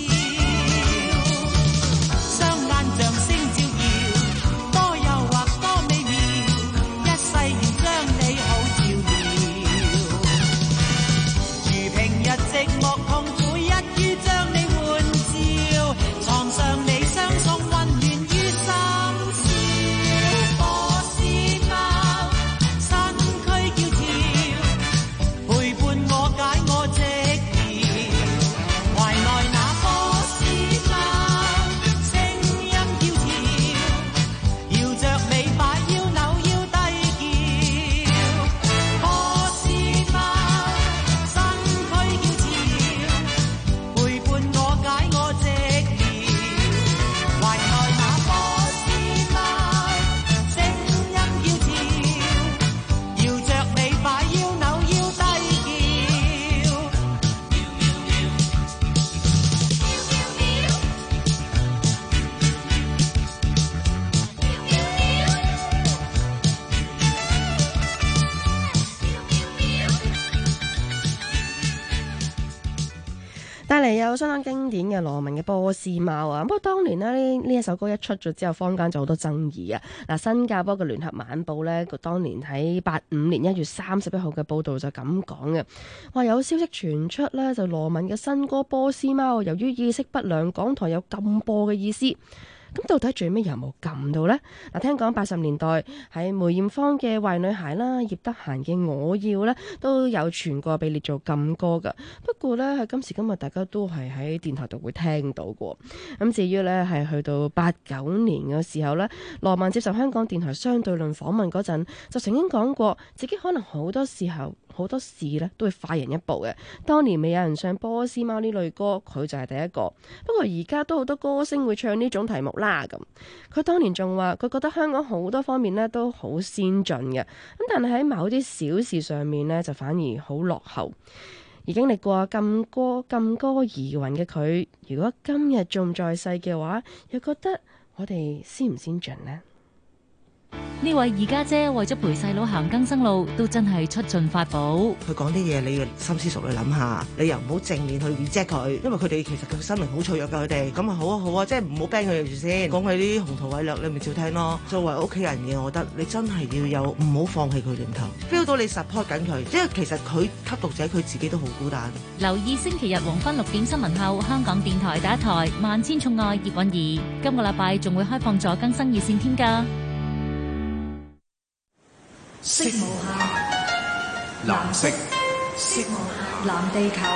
雙眼像星照耀，多誘惑多美妙，一世要將你好照料，如平日寂寞痛苦，一於將你換照，床上你相送溫暖於心笑，波斯貓身軀嬌俏，陪伴我解我寂寥，懷內那波斯貓聲音嬌俏，搖着尾擺腰扭腰低叫，波斯貓身軀嬌俏，陪伴我解我寂寥，懷內那波斯貓聲音嬌俏，搖着尾擺腰扭腰低叫。 帶嚟有相當經典嘅羅文嘅波斯貓啊！不過當年呢一首歌一出咗之後，坊間就好多爭議啊！嗱，新加坡嘅聯合晚報呢，佢當年喺85年1月31號嘅報導就咁講嘅，話有消息傳出呢，就羅文嘅新歌《波斯貓》由於意識不良，港台有禁播嘅意思。咁到底最尾有冇撳到呢？嗱，聽講80年代喺梅艷芳嘅《壞女孩》啦，葉德嫻嘅《我要》呢，都有傳過被列做禁歌噶。不過呢，喺今時今日，大家都係喺電台度會聽到過。咁至於呢，係去到89年嘅時候呢，羅文接受香港電台相對論訪問嗰陣，就曾經講過自己可能好多事呢都會快人一步嘅。當年未有人唱波斯貓呢類歌，佢就係第一個。不過而家都好多歌星會唱呢種題目啦。咁佢當年仲話，佢覺得香港好多方面呢都好先進嘅，咁但係喺某啲小事上面呢，就反而好落後。而經歷過禁歌疑雲嘅佢，如果今日仲在世嘅話，又覺得我哋先唔先進呢？ 呢位二家姐為咗陪細佬行更生路，都真係出盡法寶。 佢講啲嘢，你要深思熟慮諗下，你又唔好正面去 reject 佢，因為佢哋其實佢生命好脆弱㗎，佢哋咁啊好啊好啊，即係唔好 ban 佢住先。講佢啲宏圖偉略，你咪照聽咯。作為屋企人嘅，我覺得你真係要有唔好放棄佢念頭 ，feel 到你 support 緊佢，因為其實佢吸毒者佢自己都好孤單。 留意星期日黃昏6點新聞後，香港電台第一台《萬千寵愛葉韻儀》，今個禮拜仲會開放咗更生熱線添㗎。 色無限， 藍色， 色無限，藍地球。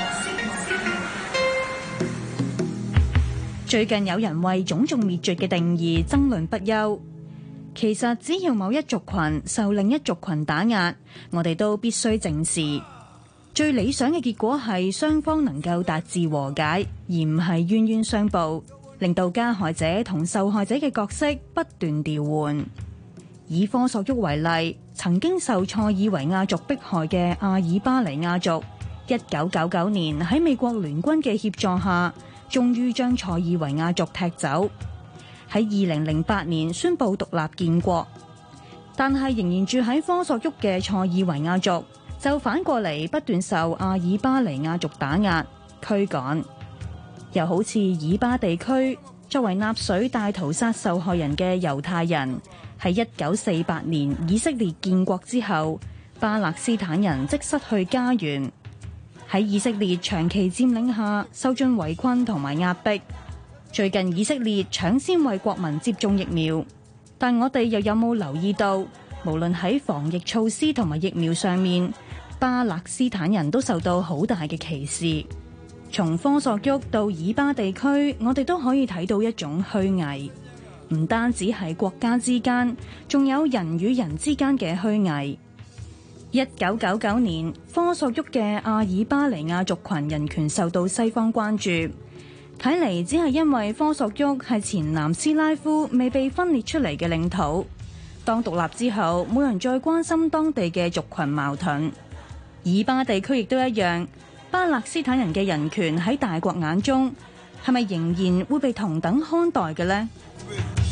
最近有人為種族滅絕嘅定義爭論不休。其實只要某一族群受另一族群打壓，我哋都必須正視。最理想嘅結果係雙方能夠達至和解，而唔係冤冤相報，令到加害者同受害者嘅角色不斷調換。以科索沃為例，曾經受塞爾維亞族迫害嘅阿爾巴尼亞族，1999年喺美國聯軍嘅協助下，終於將塞爾維亞族踢走。喺2008年宣布獨立建國，但係仍然住喺科索沃嘅塞爾維亞族，就反過嚟不斷受阿爾巴尼亞族打壓、驅趕。又好似以巴地區，作為納粹大屠殺受害人嘅猶太人，喺1948年以色列建國之後，巴勒斯坦人即失去家園，喺以色列長期佔領下受盡圍困同埋壓迫。最近以色列搶先為國民接種疫苗，但我哋又有冇留意到，無論喺防疫措施同埋疫苗上面，巴勒斯坦人都受到好大嘅歧視。從科索沃到以巴地區，我哋都可以睇到一種虛偽。唔單止係國家之間，仲有人與人之間嘅虛偽。1999年，科索沃嘅阿爾巴尼亞族群人權受到西方關注，睇嚟只係因為科索沃係前南斯拉夫未被分裂出嚟嘅領土。當獨立之後，冇人再關心當地嘅族群矛盾。以巴地區亦都一樣，巴勒斯坦人嘅人權喺大國眼中係咪仍然會被同等看待嘅呢？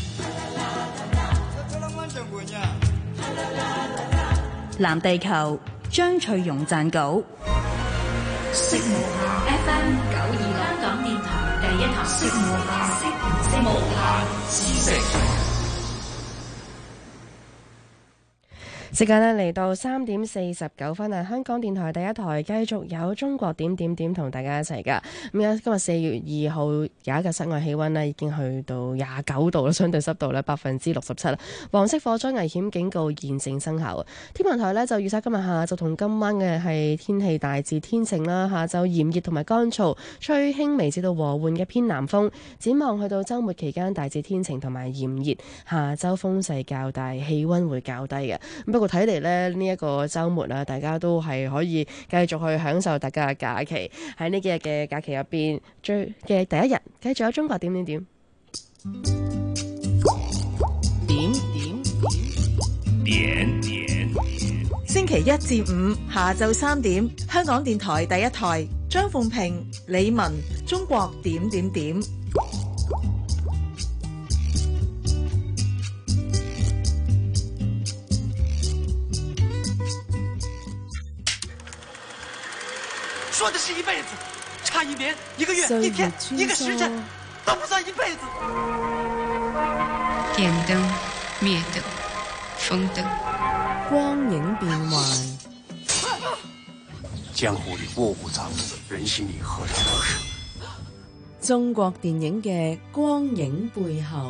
藍地球張翠容撰稿。 色無限 FM 92香港電台第一台，色無限知識。 時間呢嚟到3:49啊！香港電台第一台繼續有中國點點點同大家一齊噶。咁今日4月2號而家嘅室外氣溫呢已經去到29度啦，相對濕度呢67%啦。黃色火災危險警告現正生效。天文台呢就預測今日下晝同今晚嘅係天氣大致天晴啦，下晝炎熱同埋乾燥，吹輕微至到和緩嘅偏南風。展望去到週末期間大致天晴同埋炎熱，下週風勢較大，氣溫會較低嘅。不過睇嚟咧，呢一個週末啊，大家都係可以繼續去享受大家嘅假期。喺呢幾日嘅假期入邊，最嘅第一日，繼續有中國點點點點點點。星期一至五下晝3點，香港電台第一台，張鳳平、李文，中國點點點。 說的是一輩子，差一年、一個月、一天、一個時辰，都不算一輩子。 電燈、滅燈、風燈， 光影變幻。 江湖裏臥虎藏龍，人心裏何嘗不是？ 中國電影嘅光影背後。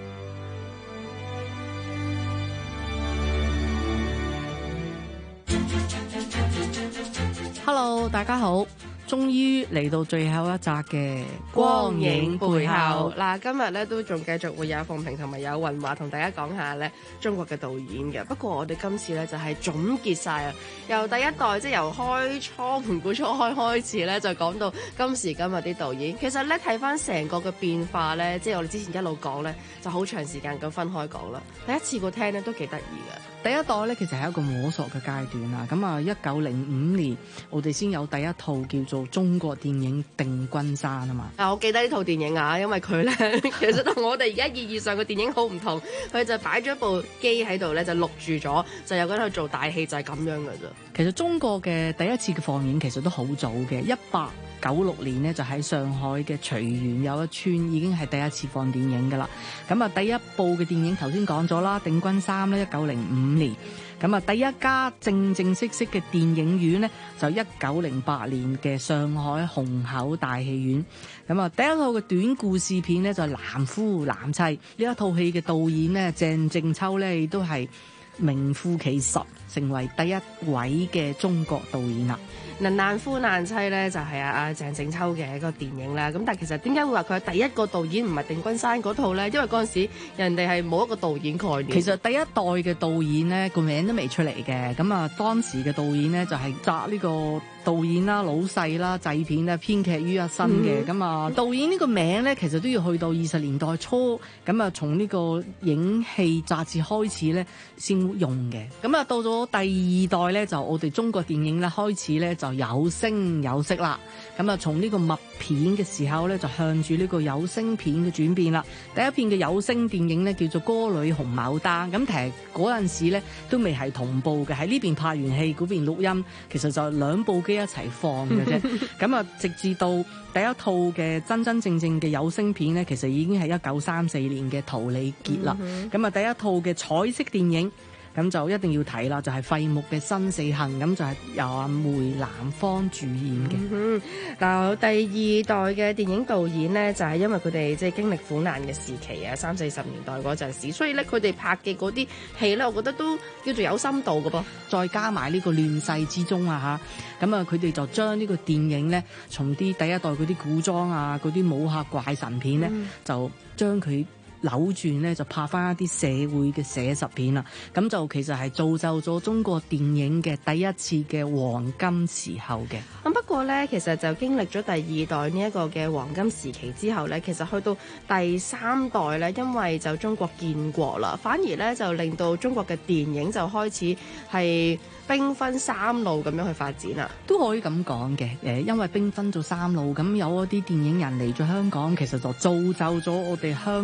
Hello， 大家好，終於嚟到最後一集嘅光影背後。 嗱，今日咧都仲繼續會有鳳萍同埋有雲華同大家講下咧中國嘅導演嘅。不過我哋今次咧就係總結晒啊，由第一代即係由開初盤古初開始咧，就講到今時今日啲導演。其實咧睇翻成個嘅變化咧，即係我哋之前一路講咧，就好長時間咁分開講啦。第一次個聽咧都幾得意嘅。 第一代咧其實係一個摸索嘅階段啦。咁啊，1905年我哋先有第一套叫做中國電影《定軍山》啊嘛。 我記得呢套電影啊，因為佢咧其實同我哋而家意義上嘅電影好唔同，佢就擺咗部機喺度咧，就錄住咗，就有嗰度做大戲，就係咁樣嘅啫。 其實中國嘅第一次嘅放映其實都好早嘅，1896年呢，就喺上海嘅隨園有一村已經係第一次放電影㗎啦。咁啊，第一部嘅電影頭先講咗啦，《定軍山》咧，1905年。咁啊，第一家正式嘅電影院呢，就1908年嘅上海虹口大戲院。咁啊，第一套嘅短故事片呢，就係《男夫男妻》。呢一套戲嘅導演呢，鄭正秋呢，亦都係名副其實，成為第一位嘅中國導演啦。 嗱，難夫難妻咧就係阿鄭正秋嘅一個電影啦。咁但係其實點解會話佢係第一個導演唔係定軍山嗰套咧？因為嗰陣時人哋係冇一個導演概念。 其實第一代嘅導演咧個名都未出嚟嘅。咁啊，當時嘅導演咧就係集呢個導演啦、老細啦、製片啦、編劇於一身嘅。咁啊，導演呢個名咧其實都要去到20年代初，咁啊從呢個影戲雜誌開始咧先用嘅。咁啊到咗第二代咧就我哋中國電影咧開始咧就有聲有色啦。咁啊從呢個默片嘅時候咧就向住呢個有聲片嘅轉變啦。第一片嘅有聲電影咧叫做《歌女紅牡丹》，咁其實嗰陣時咧都未係同步嘅，喺呢邊拍完戲嗰邊錄音，其實就兩部機一齊放嘅啫。咁啊直至到第一套嘅真正嘅有聲片咧，其實已經係1934年嘅《桃李結》啦。咁啊第一套嘅彩色電影，咁就一定要睇啦，就係費穆嘅《新四行》，咁就係由阿梅蘭芳主演嘅。 嗱，第二代嘅電影導演呢，就係因為佢哋即係經歷苦難嘅時期啊，30、40年代嗰陣時，所以咧佢哋拍嘅嗰啲戲咧，我覺得都叫做有深度嘅噃。 再加埋呢個亂世之中啊嚇，咁啊佢哋就將呢個電影咧，從啲第一代嗰啲古裝啊，嗰啲武俠怪神片咧，就將佢扭轉咧，就拍翻一啲社會嘅寫實片啦。咁就其實係造就咗中國電影嘅第一次嘅黃金時候嘅。 咁不過咧，其實就經歷咗第二代呢一個嘅黃金時期之後咧，其實去到第三代咧，因為就中國建國啦，反而咧就令到中國嘅電影就開始係兵分三路咁樣去發展啦。 都可以咁講嘅。因為兵分咗三路，咁有一啲電影人嚟咗香港，其實就造就咗我哋香港粵語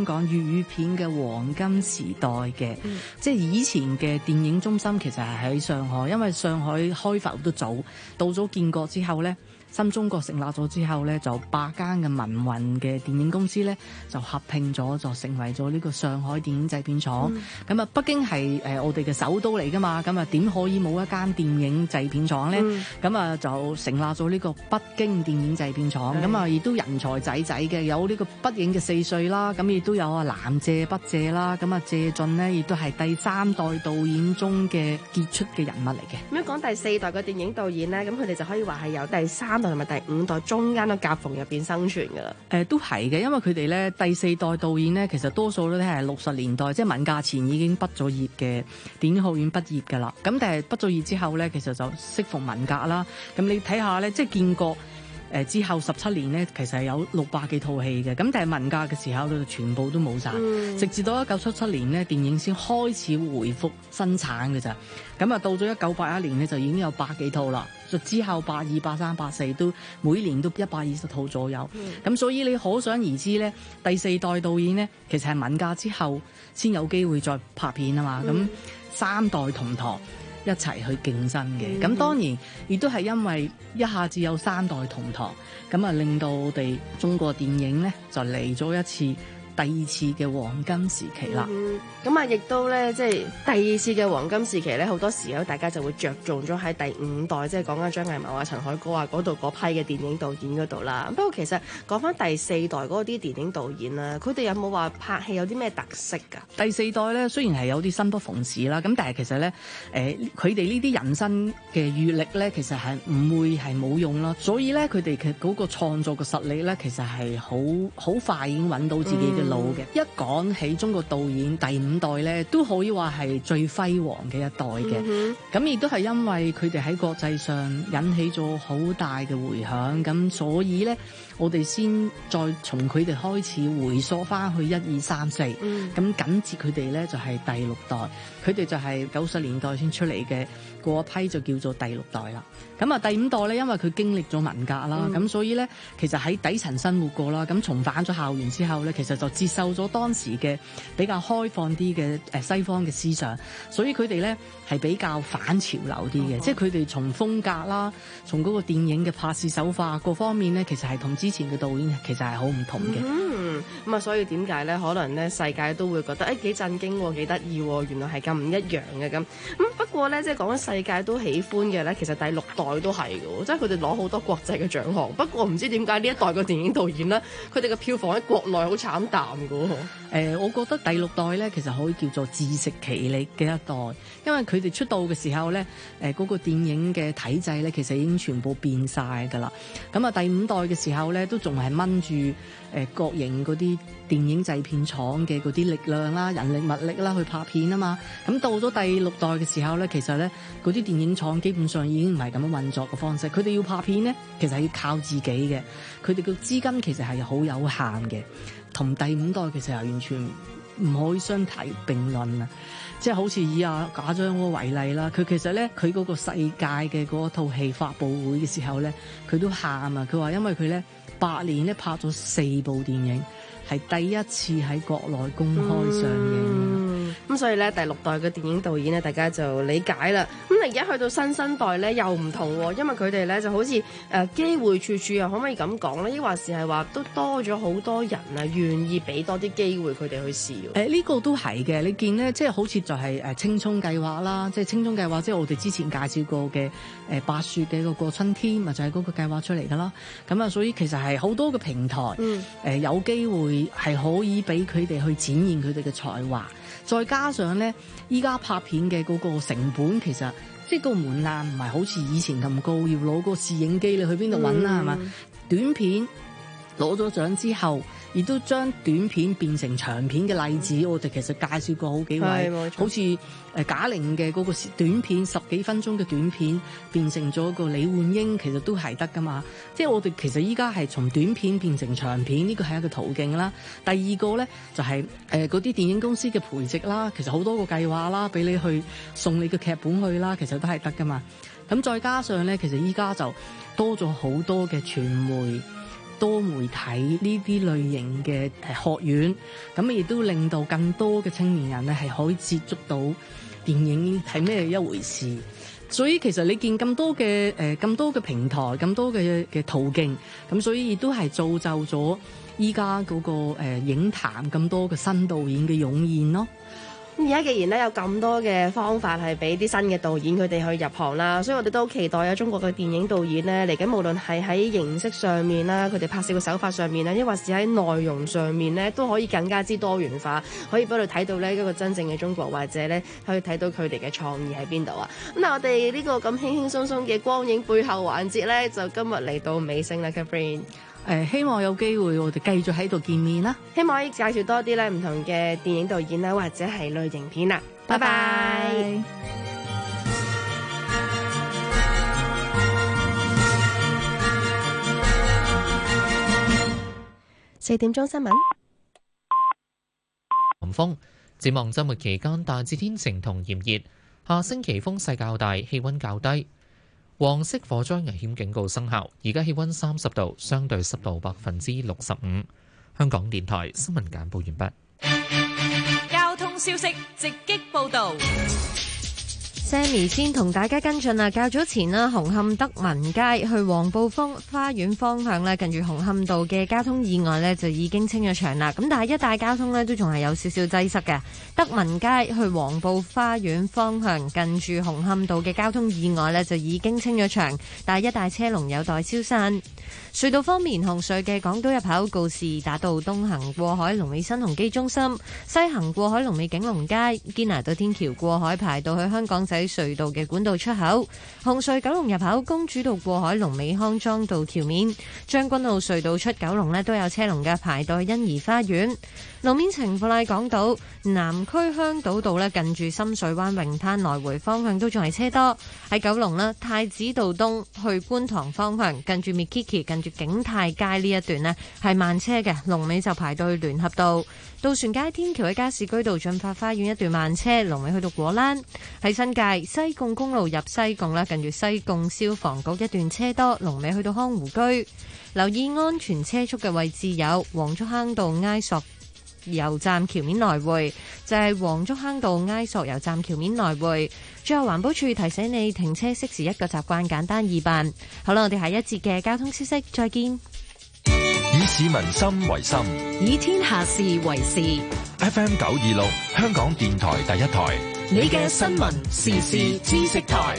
語片嘅黃金時代嘅。即係以前嘅電影中心其實係喺上海，因為上海開發都早，到咗建國之後咧。新中國成立咗之後咧，就8間嘅民運嘅電影公司咧就合併咗，就成為咗呢個上海電影製片廠。咁啊，北京係我哋嘅首都嚟噶嘛，咁啊點可以冇一間電影製片廠咧？咁啊就成立咗呢個北京電影製片廠。咁啊亦都人才濟濟嘅，有呢個北影嘅4歲啦，咁亦都有啊南謝北謝啦，咁啊謝晉呢，亦都係第3代導演中嘅傑出嘅人物嚟嘅。 咁樣講第4代嘅電影導演咧，咁佢哋就可以話係由第3代同埋第5代中間嘅夾縫入邊生存噶啦。 都係嘅，因為佢哋咧第4代導演咧，其實多數都係60年代，即係文革前已經畢咗業嘅電影學院畢業噶啦。咁但係畢咗業之後咧，其實就適逢文革啦。咁你睇下咧，即係建國之後17年咧，其實係有600幾套戲嘅。咁但係文革嘅時候咧，就全部都冇晒。直至到1977年咧，電影先開始回復生產嘅咋。咁啊，到咗1981年咧，就已經有100幾套啦。之後82、83、84都每年都120套左右。咁所以你可想而知咧，第4代導演咧，其實係文革之後先有機會再拍片啊嘛。咁3代同堂一齊去競爭嘅。咁當然亦都係因為一下子有3代同堂，咁啊令到我哋中國電影咧就嚟咗一次第2次嘅黃金時期啦。 咁啊，亦都咧，即係第2次嘅黃金時期咧，好多時候大家就會着重咗喺第5代，即係講緊張藝謀啊、陳凱歌啊嗰度嗰批嘅電影導演嗰度啦。不過其實講翻第4代嗰啲電影導演啦，佢哋有冇話拍戲有啲咩特色㗎？ 第4代咧雖然係有啲生不逢時啦，咁但係其實咧佢哋呢啲人生嘅閲歷咧，其實係唔會係冇用啦。所以咧佢哋嘅嗰個創作嘅實力咧，其實係好快已經揾到自己嘅路嘅。一講起中國導演第5代咧，都可以話係最輝煌嘅一代嘅。咁亦都係因為佢哋喺國際上引起咗好大嘅迴響，咁所以咧我哋先再從佢哋開始回溯翻去1、2、3、4。咁緊接佢哋咧就係第6代，佢哋就係90年代先出嚟嘅嗰批，就叫做第6代啦。咁啊第5代咧，因為佢經歷咗文革啦，咁所以咧其實喺底層生活過啦，咁重返咗校園之後咧，其實就接受咗當時嘅比較開放啲嘅西方嘅思想，所以佢哋咧係比較反潮流啲嘅，即係佢哋從風格啦，從嗰個電影嘅拍攝手法各方面咧，其實係同之前嘅導演其實係好唔同嘅。 咁啊，所以點解咧？可能咧世界都會覺得幾震驚喎，幾得意喎，原來係咁唔一樣嘅咁。不過咧，即係講緊世界都喜歡嘅咧，其實第6代都係嘅，即係佢哋攞好多國際嘅獎項。不過唔知點解呢一代嘅電影導演咧，佢哋嘅票房喺國內好慘淡嘅。 我覺得第6代咧，其實可以叫做自食其力嘅一代，因為佢哋出道嘅時候咧，嗰個電影嘅體制咧，其實已經全部變晒㗎啦。咁啊，第5代嘅時候咧，都仲係掹住國營嗰啲電影製片廠嘅嗰啲力量啦、人力物力啦去拍片啊嘛。咁到咗第6代嘅時候咧，其實咧嗰啲電影廠基本上已經唔係咁樣運作嘅方式，佢哋要拍片咧，其實係要靠自己嘅，佢哋嘅資金其實係好有限嘅，同第5代其實係完全唔可以相提並論啊！即係好似以賈樟柯為例啦，佢其實咧佢嗰個世界嘅嗰套戲發佈會嘅時候咧，佢都喊啊！佢話因為佢咧8年咧拍咗4部電影，係第一次喺國內公開上映。 咁所以咧第6代嘅電影導演咧，大家就理解啦。咁而家去到新生代咧又唔同喎，因為佢哋咧就好似機會處處啊，可唔可以咁講咧？抑或是係話都多咗好多人啊，願意俾多啲機會佢哋去試。 呢個都係嘅，你見咧即係好似就係青葱計劃啦，即係青葱計劃即係我哋之前介紹過嘅白雪嘅嗰個春天，咪就係嗰個計劃出嚟噶啦。咁啊，所以其實係好多嘅平台有機會係可以俾佢哋去展現佢哋嘅才華。再加上咧，依家拍片嘅嗰個成本其實即係個門檻唔係好似以前咁高，要攞個攝影機你去邊度揾啦係嘛？短片攞咗獎之後，亦都將短片變成長片嘅例子，我哋其實介紹過好幾位，好似賈玲嘅嗰個短片10幾分鐘嘅短片變成咗個李煥英，其實都係得噶嘛。即係我哋其實依家係從短片變成長片，呢個係一個途徑啦。第二個咧就係嗰啲電影公司嘅培植啦，其實好多個計劃啦，俾你去送你嘅劇本去啦，其實都係得噶嘛。咁再加上咧，其實依家就多咗好多嘅傳媒多媒體呢啲類型嘅學院，咁亦都令到更多嘅青年人咧係可以接觸到電影係咩一回事。所以其實你見咁多嘅平台，咁多嘅途徑，咁所以亦都係造就咗依家嗰個影壇咁多嘅新導演嘅湧現咯。 而家既然咧有咁多嘅方法係俾啲新嘅導演佢哋去入行啦，所以我哋都好期待有中國嘅電影導演咧嚟緊，無論係喺形式上面啦，佢哋拍攝嘅手法上面啦，抑或是喺內容上面咧，都可以更加之多元化，可以俾佢睇到呢一個真正嘅中國，或者咧可以睇到佢哋嘅創意喺邊度啊！咁嗱，我哋呢個咁輕輕鬆鬆嘅光影背後環節咧，就今日嚟到尾聲啦 Catherine。 希望有機會我哋繼續喺度見面啦， 希望可以介紹多啲咧唔同嘅電影導演啦，或者係類型片啦。拜拜。4點鐘新聞。 南風展望週末期間大致天晴同炎熱，下星期風勢較大，氣溫較低。黃色火災危險警告生效，而家氣溫30度，相對濕度65%。香港電台新聞簡報完畢。 交通消息直擊報導。 Sammy 先同大家跟進啊！較早前啦，紅磡德民街去黃埔花園方向咧，近住紅磡道嘅交通意外咧就已經清咗場啦。咁但係一帶交通咧都仲係有少少擠塞嘅。德民街去黃埔花園方向近住紅磡道嘅交通意外咧就已經清咗場，但係一帶車龍有待消散。隧道方面，紅隧嘅港島入口告士打道東行過海龍尾新鴻基中心，西行過海龍尾景隆街，堅拿道天橋過海排到去香港仔隧道嘅管道出口。紅隧九龍入口公主道過海龍尾康莊道橋面，將軍澳隧道出九龍都有車龍嘅，排到去欣怡花園。路面情況喺港島南區香島道近住深水灣泳灘來回方向都仲係車多。喺九龍太子道東去觀塘方向近住 Mikiki 近住景泰街呢一段係慢車嘅，龍尾就排到去聯合道。渡船街天橋喺加士居道進發花園一段慢車，龍尾去到果欄。喺新界西貢公路入西貢近住西貢消防局一段車多，龍尾去到康湖居。留意安全車速嘅位置有黃竹坑道埃索油站橋面來回，就係黃竹坑道埃索油站橋面來回。最後環保署提醒你停車熄匙一個習慣，簡單易辦。好啦，我哋下一節嘅交通消息再見。 以市民心為心， 以天下事為事。 FM 926香港電台第一台， 你嘅新聞時事知識台。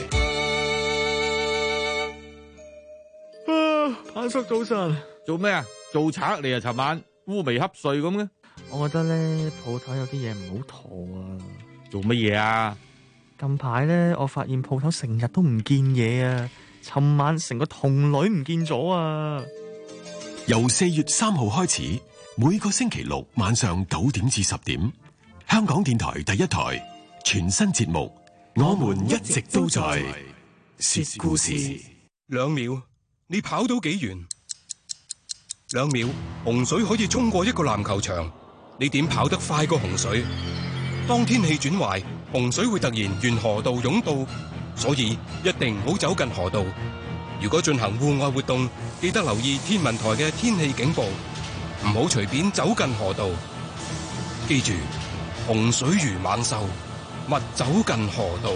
阿叔早晨，做咩啊？做賊嚟啊！尋晚烏眉瞌睡咁嘅。我覺得咧鋪頭有啲嘢唔好妥啊！做乜嘢啊？近排咧，我發現鋪頭成日都唔見嘢啊！尋晚成個童女唔見咗啊！ 由4月3號開始，每個星期六晚上9點至10點，香港電台第一台全新節目《我們一直都在》說故事。 2秒，你跑到幾遠？2秒，洪水可以衝過一個籃球場，你點跑得快過洪水？當天氣轉壞，洪水會突然沿河道湧到，所以一定唔好走近河道。如果進行戶外活動，記得留意天文台嘅天氣警報，唔好隨便走近河道。記住，洪水如猛獸，勿走近河道。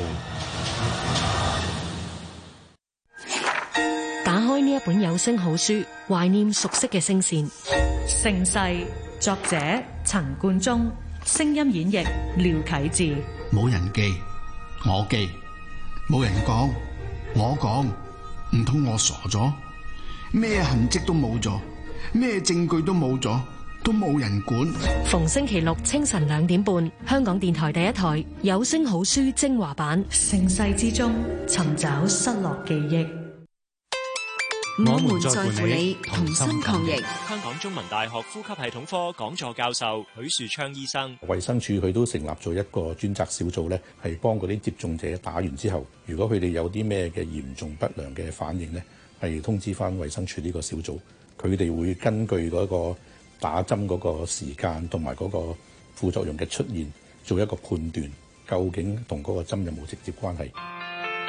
打開呢一本有聲好書，懷念熟悉嘅聲線。 盛世，作者陳冠中，聲音演繹廖啟智。 冇人記，我記；冇人講，我講。唔通我傻咗？咩痕跡都冇咗，咩證據都冇咗，都冇人管。 逢星期六清晨2點半，香港電台第一台有聲好書精華版。 盛世之中，尋找失落記憶。 我們在乎你，同心抗疫。 香港中文大學呼吸系統科講座教授許樹昌醫生， 衛生署佢都成立咗一個專責小組咧，係幫嗰啲接種者打完之後，如果佢哋有啲咩嘅嚴重不良嘅反應咧，係通知翻衛生署呢個小組，佢哋會根據嗰個打針嗰個時間同埋嗰個副作用嘅出現，做一個判斷，究竟同嗰個針有冇直接關係。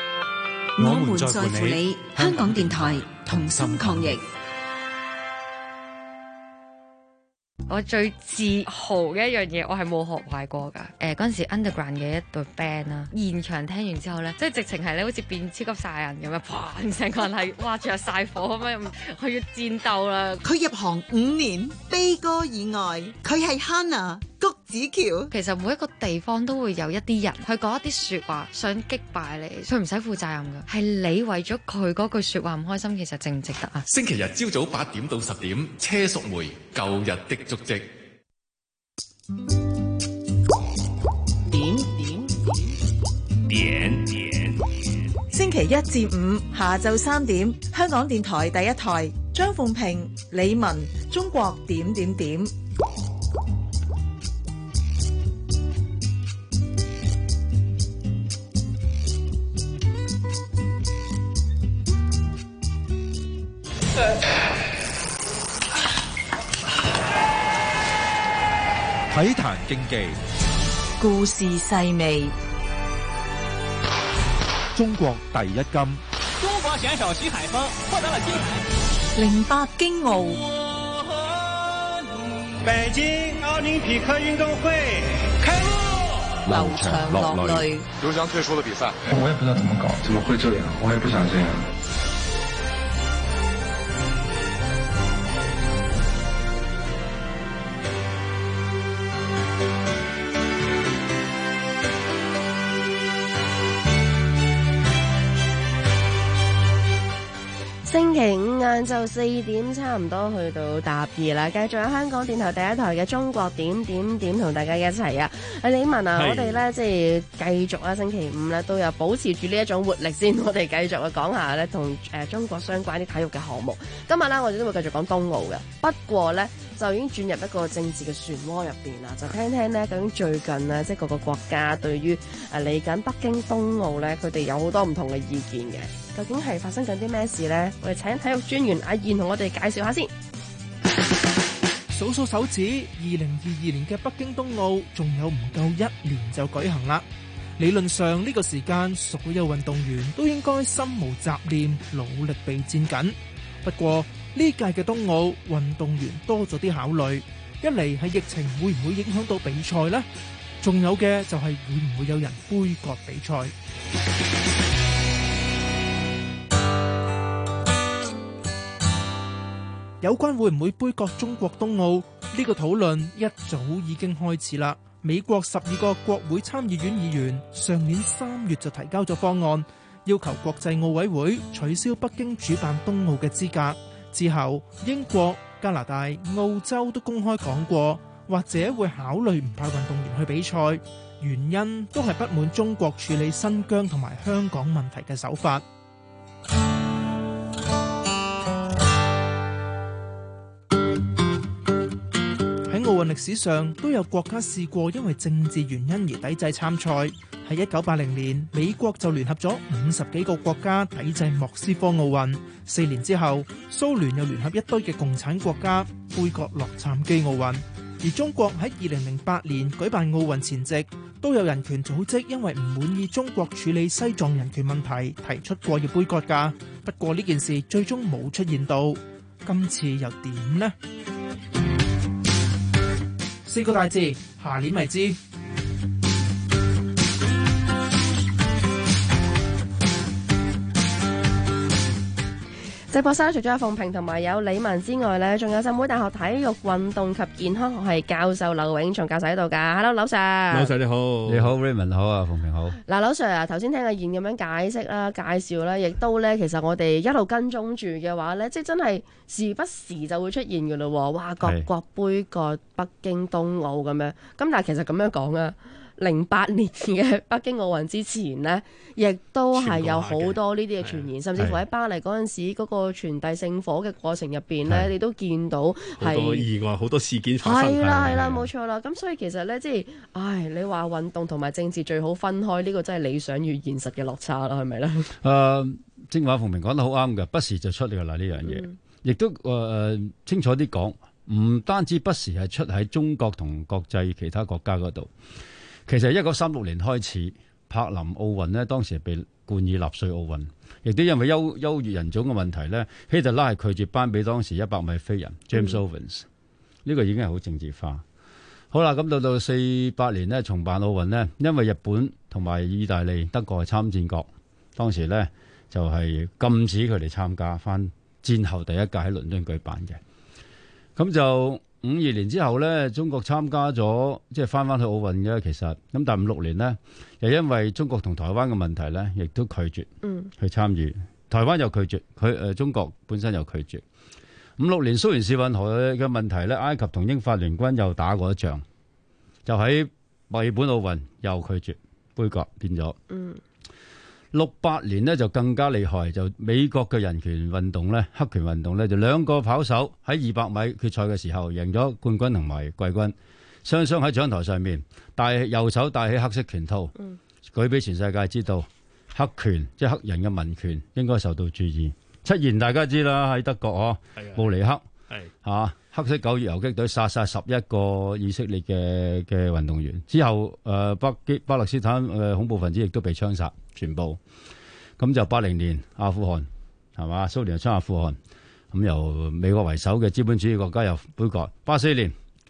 我們在乎你，香港電台同心抗疫。 我最自豪嘅一樣嘢，我係冇學壞過㗎。嗰陣時 Underground 嘅一隊 band 啦，現場聽完之後咧，即係直情係你好似變超級賽人咁樣，砰！成個人係哇着晒火咁樣，我要戰鬥啦。 佢入行5年，悲歌以外，佢係 Hannah 谷子喬。 其實每一個地方都會有一啲人去講一啲説話，想擊敗你，佢唔使負責任㗎，係你為咗佢嗰句説話唔開心，其實值唔值得啊？ 星期日朝早8點到10點，車淑梅舊日的足跡。 點。星期1至5下晝3點，香港電台第一台，張鳳平、李文，中國點。 體壇競技， 故事細微。 中國第一金。 中國選手徐海峰獲得了金牌。 08京奧。 北京奧林匹克運動會開幕。 流場落淚。 劉翔退出了比賽。 我也不知道怎麼搞，怎麼會這樣？我也不想這樣。 星期5晏晝4點，差唔多去到答2啦。繼續喺香港電台第一台嘅中國點同大家一齊啊！李文啊，我哋咧即係繼續啦，星期5咧都有保持住呢一種活力先。我哋繼續去講下咧同中國相關啲體育嘅項目。今日咧我哋都會繼續講冬奧嘅，不過咧就已經轉入一個政治嘅漩渦入邊啦。就聽聽咧究竟最近咧即係各個國家對於嚟緊北京冬奧咧，佢哋有好多唔同嘅意見嘅。究竟係發生緊啲咩事呢？我哋請體育專員阿燕同我哋介紹下先。 數數手指，2022年嘅北京冬奧仲有唔夠1年就舉行啦。理論上呢個時間，所有運動員都應該心無雜念，努力備戰緊。不過呢屆嘅冬奧運動員多咗啲考慮，一嚟係疫情會唔會影響到比賽呢？仲有嘅就係會唔會有人杯葛比賽？有關會唔會杯葛中國冬奧呢個討論一早已經開始啦。美國12個國會參議院議員上年3月就提交咗方案，要求國際奧委會取消北京主辦冬奧嘅資格。之後英國、加拿大、澳洲都公開講過，或者會考慮唔派運動員去比賽，原因都係不滿中國處理新疆同埋香港問題嘅手法。奧運歷史上都有國家試過因為政治原因而抵制參賽。喺1980年，美國就聯合咗50幾個國家抵制莫斯科奧運。4年之後，蘇聯又聯合一堆嘅共產國家杯葛洛杉磯奧運。而中國喺2008年舉辦奧運前夕，都有人權組織因為唔滿意中國處理西藏人權問題，提出過要杯葛㗎。不過呢件事最終冇出現到，今次又點呢？4個大字，下年咪知。 直播室除咗有鳳平同埋有李文之外呢，仲有浸會大學體育運動及健康學系教授劉永松教授喺度噶。Hello， 劉 Sir。 劉 Sir 你好。你好 Raymond 好啊，鳳平好。 嗱，劉 Sir 啊，頭先聽阿燕咁樣解釋啦、介紹啦，亦都咧，其實我哋一路跟蹤住嘅話咧，即係真係時不時就會出現噶咯。哇，各國杯葛北京冬奧咁樣。咁但係其實咁樣講啊。08年嘅北京奧運之前呢，亦都係有好多呢啲嘅傳言，甚至乎喺巴黎嗰陣時嗰個傳遞聖火嘅過程入邊呢，你都見到係好多意外、好多事件發生。 係啦，冇錯啦。咁所以其實呢，即係，你話運動同埋政治最好分開，呢個真係理想與現實嘅落差啦，係咪咧？ 正話鳳平講得好啱嘅，不時就出嚟啦呢樣嘢，亦都清楚啲講，唔單止不時係出喺中國同國際其他國家嗰度。其實1936年開始，柏林奧運呢，當時係被冠以納粹奧運，亦都因為優越人種嘅問題呢，希特拉係拒絕頒俾當時100米飛人 James Owens， 呢個已經係好政治化。好啦，咁到48年呢，重辦奧運呢，因為日本同埋意大利、德國係參戰國，當時呢就係禁止佢哋參加，翻戰後第一屆喺倫敦舉辦嘅。咁就52年之後呢，中國參加咗，即係翻去奧運嘅其實。咁但係56年呢，又因為中國同台灣嘅問題呢，亦都拒絕去參與。台灣又拒絕，中國本身又拒絕。56年蘇伊士運河嘅問題咧，埃及同英法聯軍又打過一仗，就喺墨爾本奧運又拒絕杯葛變咗。68年呢就更加厲害，就美國嘅人權運動咧，黑權運動咧，就兩個跑手喺200米決賽嘅時候贏咗冠軍同埋季軍，雙雙喺獎台上面，右手戴起黑色拳套，舉俾全世界知道黑權即係黑人嘅民權應該受到注意。7言大家知啦，喺德國慕尼黑黑色9月游擊隊殺11個以色列嘅運動員，之後巴勒斯坦恐怖分子亦都被槍殺全部。咁就80年阿富汗係嘛，蘇聯又槍阿富汗，咁由美國為首嘅資本主義國家又杯葛。84年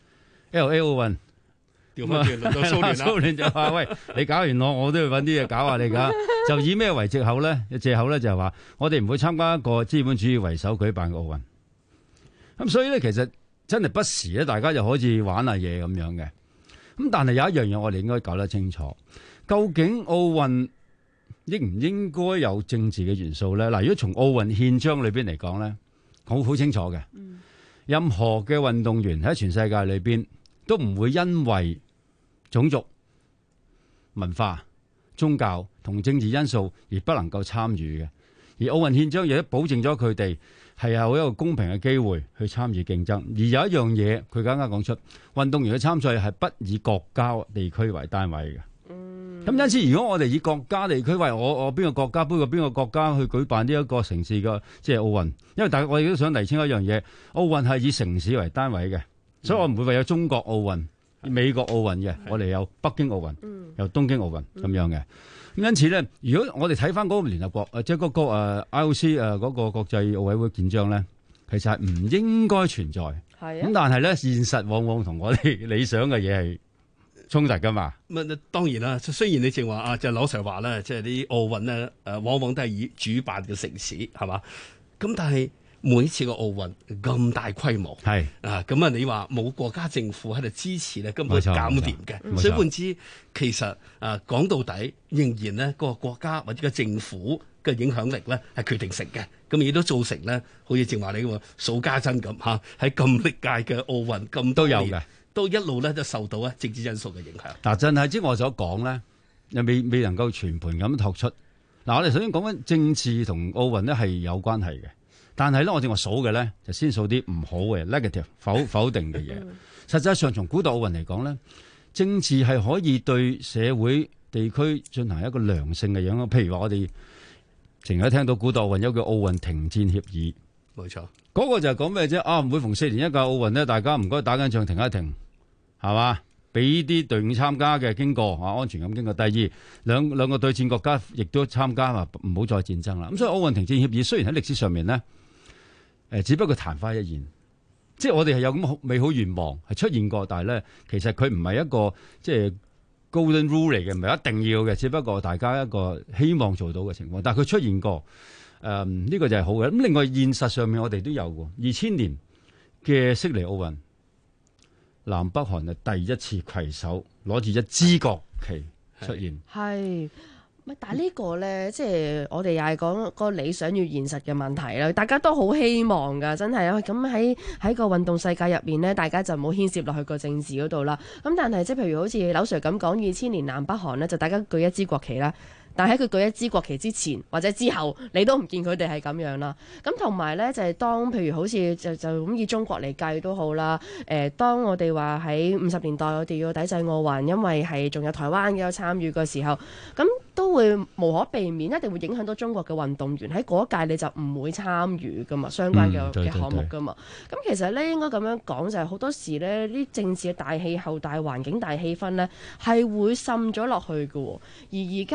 LA 奧運調翻轉輪到蘇聯啦， 蘇聯就話喂，你搞完我都要揾啲嘢搞下你㗎。就以咩為藉口咧？藉口咧就係話我哋唔會參加一個資本主義為首舉辦嘅奧運。咁所以咧，其實真係不時咧，大家就可以玩下嘢咁樣嘅。咁但係有一樣嘢我哋應該搞得清楚，究竟奧運應唔應該有政治嘅元素咧？嗱，如果從奧運憲章裏邊嚟講咧，好清楚嘅。任何嘅運動員喺全世界裏邊都唔會因為種族、文化、宗教同政治因素而不能夠參與嘅，而奧運憲章亦都保證咗佢哋係有一個公平嘅機會去參與競爭。而有一樣嘢，佢剛剛講出，運動員嘅參賽係不以國家地區為單位嘅。咁因此，如果我哋以國家地區為我邊個國家杯過邊個國家去舉辦呢一個城市嘅即係奧運，因為我哋都想釐清一樣嘢，奧運係以城市為單位嘅，所以我唔會為咗中國奧運、美國奧運嘅，我哋有北京奧運、有東京奧運咁樣嘅。咁因此咧，如果我哋睇翻嗰個聯合國即係嗰個IOC 嗰個國際奧委會憲章咧，其實係唔應該存在。咁但係咧，現實往往同我哋理想嘅嘢係衝突噶嘛。 咁當然啦，雖然你正話就柳 Sir 話咧，即係啲奧運咧往往都係以主辦嘅城市係嘛，咁但係每次個奧運咁大規模，咁你話冇國家政府喺度支持咧，根本搞唔掂嘅。所以換之，其實講到底，仍然呢個國家或者個政府嘅影響力咧係決定性嘅。咁亦都造成咧，好似正話你咁數家珍咁喺咁歷屆嘅奧運咁多年都有嘅，都一路咧都受到政治因素嘅影響。 嗱，正係即我所講咧，又未能夠全盤咁托出。嗱，我哋首先講緊政治同奧運咧係有關係嘅。但係咧，我正話數嘅咧，就先數啲唔好嘅 negative 否定嘅嘢。實際上，從古代奧運嚟講咧，政治係可以對社會地區進行一個良性嘅影響。譬如話，我哋成日聽到古代奧運有個奧運停戰協議， 冇錯。嗰個就係講咩啫？每逢4年一屆奧運咧，大家唔該打緊仗停一停，係嘛？俾啲隊伍參加嘅經過安全咁經過。第二，兩個對戰國家亦都參加嘛，唔好再戰爭啦。咁所以奧運停戰協議雖然喺歷史上面咧，只不過曇花一現，即係我哋係有咁美好願望係出現過，但係咧其實佢唔係一個即係 golden rule 嚟嘅，唔係一定要嘅，只不過大家一個希望做到嘅情況。但係佢出現過，呢個就係好嘅。咁另外現實上面我哋都有喎，2000年嘅悉尼奧運，南北韓係第一次攜手攞住一支國旗出現。 係。但係呢個咧，即係我哋又係講個理想與現實嘅問題啦。大家都好希望㗎，真係啊！咁喺個運動世界入面咧，大家就唔好牽涉落去個政治嗰度啦。咁但係即係譬如好似柳 Sir 咁講，2000年南北韓咧就大家舉一支國旗啦。但喺佢舉一支國旗之前或者之後，你都唔見佢哋係咁樣啦。咁同埋咧就係當譬如好似就咁以中國嚟計都好啦。當我哋話喺50年代我哋要抵制奧運，因為係仲有台灣嘅有參與嘅時候，咁都會無可避免，一定會影響到中國嘅運動員喺嗰一屆你就唔會參與噶嘛，相關嘅項目噶嘛。咁其實咧應該咁樣講就係好多時咧啲政治嘅大氣候、大環境、大氣氛咧係會滲咗落去嘅。而家我哋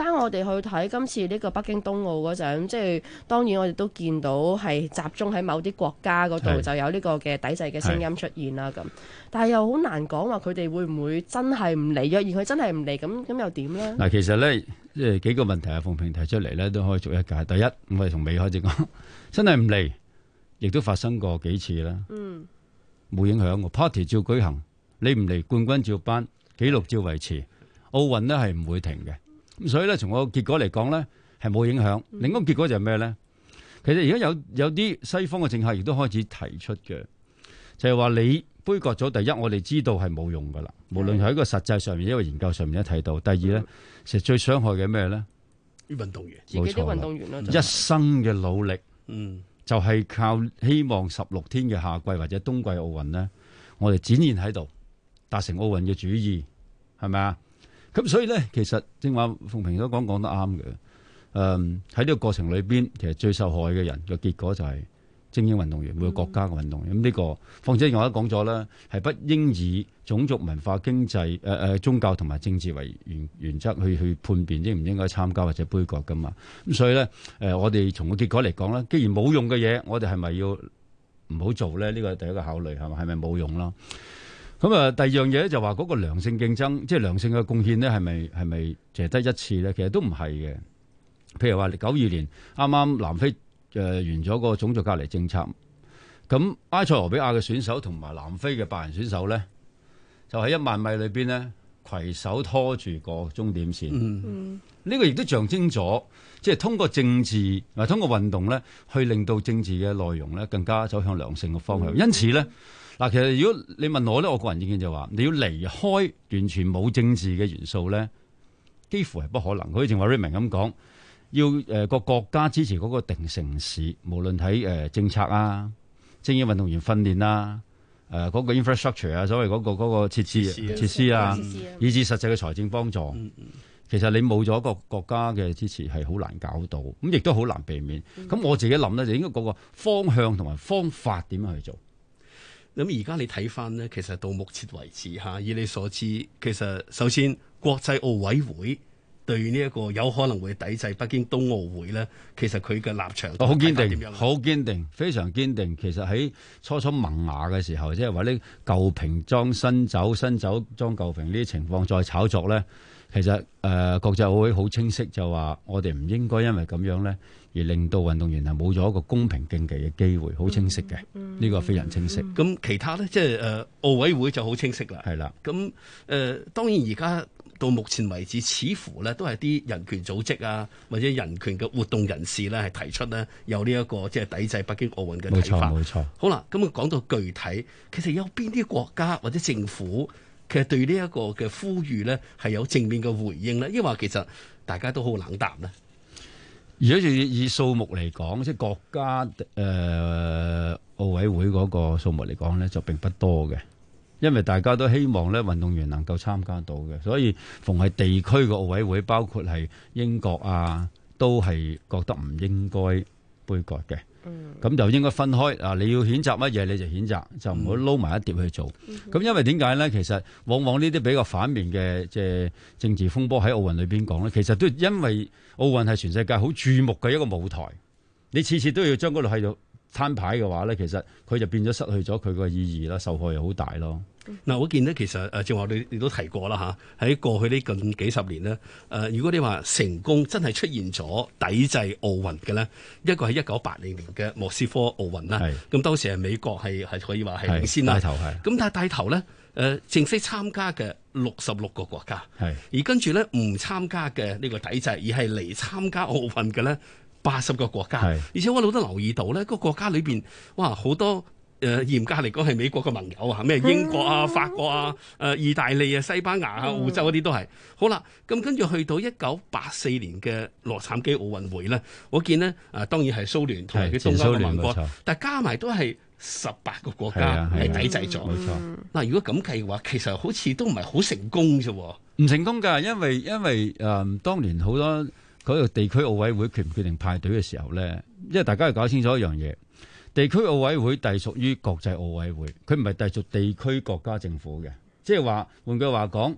去睇今次呢個北京冬奧嗰陣，即係當然我哋都見到係集中喺某啲國家嗰度就有呢個嘅抵制嘅聲音出現啦咁。但係又好難講話佢哋會唔會真係唔嚟？若然佢真係唔嚟，咁又點咧？嗱， 其實咧，即係幾個問題啊，鳳萍提出嚟咧都可以逐一解。第一，我哋從尾開始講，真係唔嚟，亦都發生過幾次啦。冇影響喎 ，party 照舉行，你唔嚟，冠軍照頒，紀錄照維持，奧運呢係唔會停嘅。咁所以咧，從個結果嚟講咧，係冇影響。另一個結果就係咩咧？其實而家有啲西方嘅政客亦都開始提出嘅，就係話你杯葛咗，第一我哋知道係冇用噶啦，無論喺個實際上面，因為研究上面都睇到。第二咧，其實最傷害嘅咩咧？啲運動員， 自己啲運動員咯， 一生嘅努力，就係靠希望16天嘅夏季或者冬季奧運呢，我哋展現喺度，達成奧運嘅主意，係咪啊？咁所以咧，其實正話鳳萍所講得啱嘅。喺呢個過程裏邊，其實最受害嘅人嘅結果就係精英運動員，每個國家嘅運動員。咁呢個，況且我都講咗啦，係不應以種族、文化、經濟、宗教同埋政治為原則去判別應唔應該參加或者杯葛噶嘛。咁所以咧，我哋從個結果嚟講咧，既然冇用嘅嘢，我哋係咪要唔好做咧？呢個第一個考慮係咪冇用啦？咁啊，第二樣嘢就話嗰個良性競爭，即係良性嘅貢獻咧，係咪淨係得一次咧？其實都唔係嘅。譬如話92年啱啱南非完咗個種族隔離政策，咁埃塞俄比亞嘅選手同埋南非嘅白人選手咧，就喺1萬米裏邊咧攜手拖住個終點線。呢個亦都象徵咗，即係通過政治通過運動咧，去令到政治嘅內容咧更加走向良性嘅方向。因此咧，嗱，其實如果你問我咧，我個人意見就話，你要離開完全冇政治嘅元素咧，幾乎係不可能。好似正話 Raymond 咁講。要個國家支持嗰個定城市，無論喺政策啊、精英運動員訓練啊、嗰個 infrastructure 啊，所謂嗰個設施啊，以至實際嘅財政幫助，其實你冇咗個國家嘅支持係好難搞到，咁亦都好難避免。咁我自己諗咧，就應該嗰個方向同埋方法點樣去做。 咁而家你睇翻呢，其實到目前為止嚇，以你所知，其實首先國際奧委會對呢一個有可能會抵制北京冬奧會咧，其實佢嘅立場好堅定，好堅定，非常堅定。其實喺初萌芽嘅時候，即係話呢舊瓶裝新酒，新酒裝舊瓶呢啲情況再炒作咧，其實國際奧委會好清晰就話，我哋唔應該因為咁樣咧，而令到運動員係冇咗一個公平競技嘅機會，好清晰嘅。呢個非常清晰。 咁其他咧，即係奧委會就好清晰啦。 係啦。 咁當然而家到目前為止，似乎咧都係啲人權組織啊，或者人權嘅活動人士咧，係提出咧有呢一個即係抵制北京奧運嘅睇法。 冇錯。 好啦，咁講到具體，其實有邊啲國家或者政府其實對呢一個嘅呼籲咧係有正面嘅回應咧？抑或其實大家都好冷淡咧？ 如果以數目嚟講，即係國家奧委會嗰個數目嚟講咧，就並不多嘅。因為大家都希望咧運動員能夠參加到嘅，所以逢係地區嘅奧委會，包括係英國啊，都係覺得唔應該杯葛嘅。咁就應該分開啊！你要譴責乜嘢你就譴責，就唔好撈埋一碟去做。咁因為點解咧？其實往往呢啲比較反面嘅即係政治風波喺奧運裏邊講咧，其實都因為奧運係全世界好注目嘅一個舞台，你次次都要將嗰度喺度攤牌嘅話咧，其實佢就變咗失去咗佢個意義啦，受害又好大咯。 嗱，我見咧其實正話你都提過啦嚇，喺過去呢近幾十年咧，如果你話成功真係出現咗抵制奧運嘅咧，一個係1980年嘅莫斯科奧運啦，咁當時係美國係可以話係領先啦，咁但係帶頭咧正式參加嘅66個國家，而跟住咧唔參加嘅呢個抵制，而係嚟參加奧運嘅咧80個國家，而且我老都留意到咧，個國家裏邊哇好多。嚴格嚟講係美國嘅盟友啊，咩英國啊、法國啊、意大利啊、西班牙啊、澳洲嗰啲都係。好啦，咁跟住去到1984年嘅洛杉磯奧運會咧，我見呢當然係蘇聯同埋啲東歐嘅盟國，但係加埋都係18個國家係抵制咗。冇錯。嗱，如果咁計嘅話，其實好似都唔係好成功啫。 唔成功㗎，因為當年好多嗰個地區奧委會決唔決定派隊嘅時候咧，因為大家要搞清楚一樣嘢。地區奧委會隸屬於國際奧委會，佢唔係隸屬地區國家政府嘅，即係話換句話講，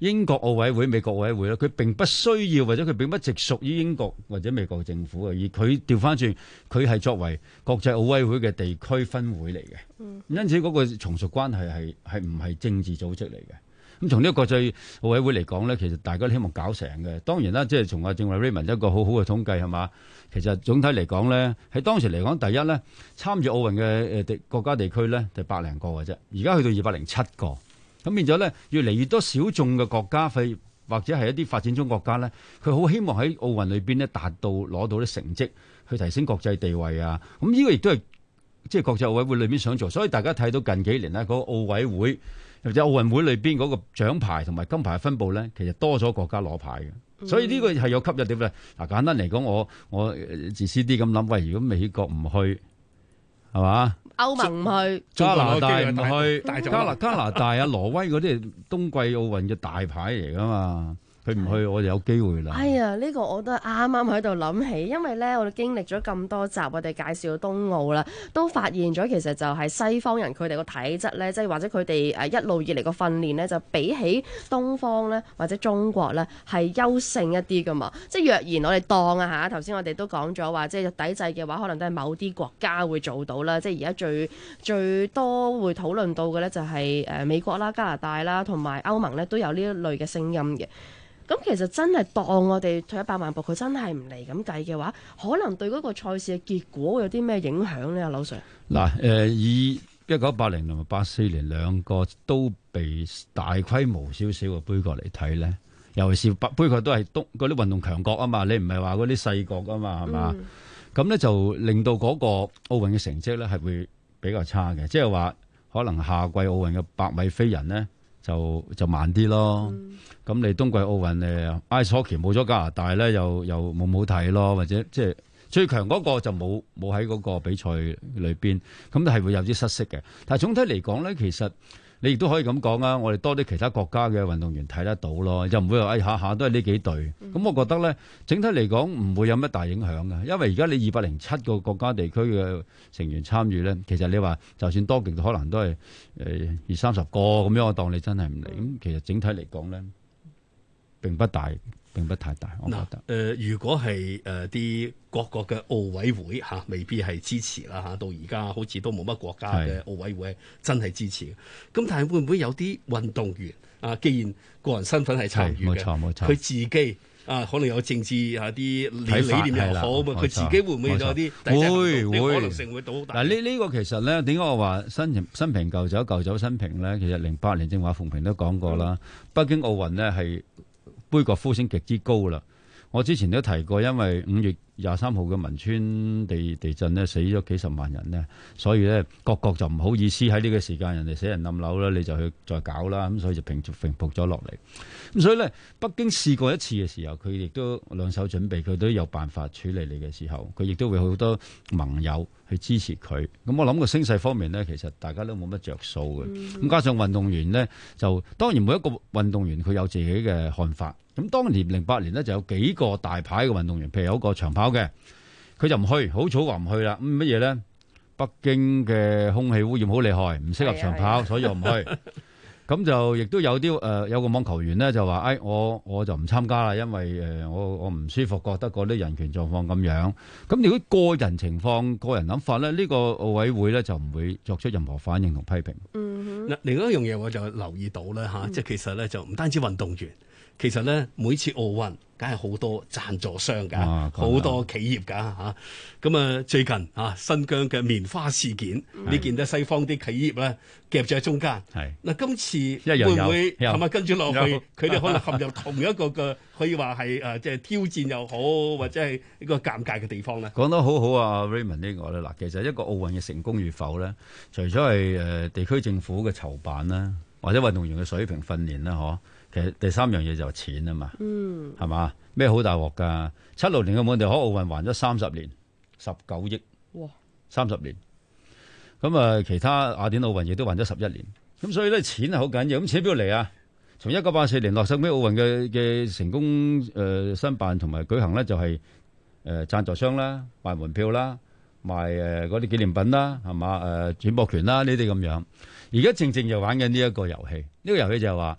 英國奧委會、美國奧委會咧，佢並不需要或者佢並不直屬於英國或者美國政府嘅，而佢調翻轉，佢係作為國際奧委會嘅地區分會嚟嘅。因此嗰個從屬關係係唔係政治組織嚟嘅。咁從呢個國際奧委會嚟講咧，其實大家都希望搞成嘅。當然啦，即係從阿正話 Raymond 一個好好嘅統計係嘛，其實總體嚟講咧，喺當時嚟講，第一咧參與奧運嘅國家地區咧就100零個嘅啫，而家去到207個，咁變咗咧越嚟越多小眾嘅國家或者係一啲發展中國家咧，佢好希望喺奧運裏邊咧達到攞到啲成績，去提升國際地位啊。咁呢個亦都係即係國際奧委會裏邊想做，所以大家睇到近幾年咧嗰個奧委會或者奧運會裏邊嗰個獎牌同埋金牌分佈咧，其實多咗國家攞牌嘅，所以呢個係有吸引點咧。嗱，簡單嚟講，我自私啲咁諗，喂，如果美國唔去，係嘛？ 歐盟唔去， 加拿大唔去，加拿大啊、挪威嗰啲係冬季奧運嘅大牌嚟噶嘛。佢唔去，我就有機會啦。 哎呀，呢個我都係啱啱喺度諗起，因為咧，我哋經歷咗咁多集，我哋介紹冬奧啦，都發現咗其實就係西方人佢哋個體質咧，即係或者佢哋一路以嚟個訓練咧，就比起東方咧或者中國咧係優勝一啲噶嘛。即係若然我哋當啊嚇，頭先我哋都講咗話，即係抵制嘅話，可能都係某啲國家會做到啦。即係而家最多會討論到嘅咧，就係美國啦、加拿大啦同埋歐盟咧都有呢一類嘅聲音嘅。咁其實真係當我哋退100萬步，佢真係唔嚟咁計嘅話，可能對嗰個賽事嘅結果會有啲咩影響咧？阿劉 Sir， 嗱，以1980同埋84年兩個都被大規模少少嘅杯葛嚟睇咧，尤其是杯葛都係嗰啲運動強國啊嘛，你唔係話嗰啲細國啊嘛，係嘛？咁咧就令到嗰個奧運嘅成績咧係會比較差嘅，即係話可能夏季奧運嘅100米飛人咧就慢啲咯。咁你冬季奧運ice hockey 冇咗加拿大咧，又冇好睇咯，或者即係最強嗰個就冇喺嗰個比賽裏邊，咁都係會有啲失色嘅。但係總體嚟講咧，其實你亦都可以咁講啊，我哋多啲其他國家嘅運動員睇得到咯，就唔會話下下都係呢幾隊。咁我覺得咧，整體嚟講唔會有乜大影響嘅，因為而家你207個國家地區嘅成員參與咧，其實你話就算多極可能都係20-30個咁樣，我當你真係唔嚟。咁其實整體嚟講咧，並不太大，我覺得。 如果係啲各國嘅奧委會未必係支持啦，到而家好似都冇乜國家嘅奧委會真係支持。咁但係會唔會有啲運動員啊？既然個人身份係參與嘅，冇錯，佢自己可能有政治啲理念又好，佢自己會唔會有啲會可能性會到好大？ 嗱，呢個其實咧，點解我話新瓶舊酒舊酒新瓶咧？其實08年正話馮平都講過啦，北京奧運呢係杯葛呼聲極之高啦！我之前都提過，因為5月23號嘅汶川地震呢，死咗幾十萬人呢，所以咧各國就唔好意思喺呢個時間人哋死人冧樓啦，你就去再搞啦，咁所以就平復咗落嚟。咁所以咧，北京試過一次嘅時候，佢亦都兩手準備，佢都有辦法處理你嘅時候，佢亦都會好多盟友去支持佢。咁我諗個聲勢方面呢，其實大家都冇乜着數嘅。咁加上運動員呢，就當然每一個運動員佢有自己嘅看法。咁當年08年呢，就有幾個大牌嘅運動員，譬如有個長跑嘅，佢就唔去，好早話唔去啦。咁乜嘢咧？北京嘅空氣污染好厲害，唔適合長跑，所以我唔去。咁就亦都有啲有個網球員咧就話：我就唔參加啦，因為我唔舒服，覺得嗰啲人權狀況咁樣。咁如果個人情況、個人諗法咧，呢個奧委會咧就唔會作出任何反應同批評。 嗱，另外一樣嘢我就留意到啦，即係其實咧就唔單止運動員。其實咧，每次奧運梗係好多贊助商㗎，好多企業㗎嚇。咁啊，最近新疆嘅棉花事件，你見到西方啲企業咧夾住喺中間。嗱，今次會唔會係咪跟住落去？佢哋可能陷入同一個嘅可以話係即係挑戰又好，或者係一個尷尬嘅地方咧？ 講得好好啊 Raymond 呢個咧嗱，其實一個奧運嘅成功與否咧，除咗係地區政府嘅籌辦啦，或者運動員嘅水平訓練啦，其實第三樣嘢就係錢啊嘛，係嘛？咩好大鑊㗎？76年嘅滿地可奧運還咗30年，19億，哇！30年，咁啊，其他雅典奧運亦都還咗11年，咁所以咧錢係好緊要。咁錢邊度嚟啊？從1984年洛杉磯奧運嘅成功申辦同埋舉行咧，就係贊助商啦、賣門票啦、賣嗰啲紀念品啦，係嘛？轉播權啦呢啲咁樣。而家正就玩緊呢一個遊戲，呢個遊戲就係話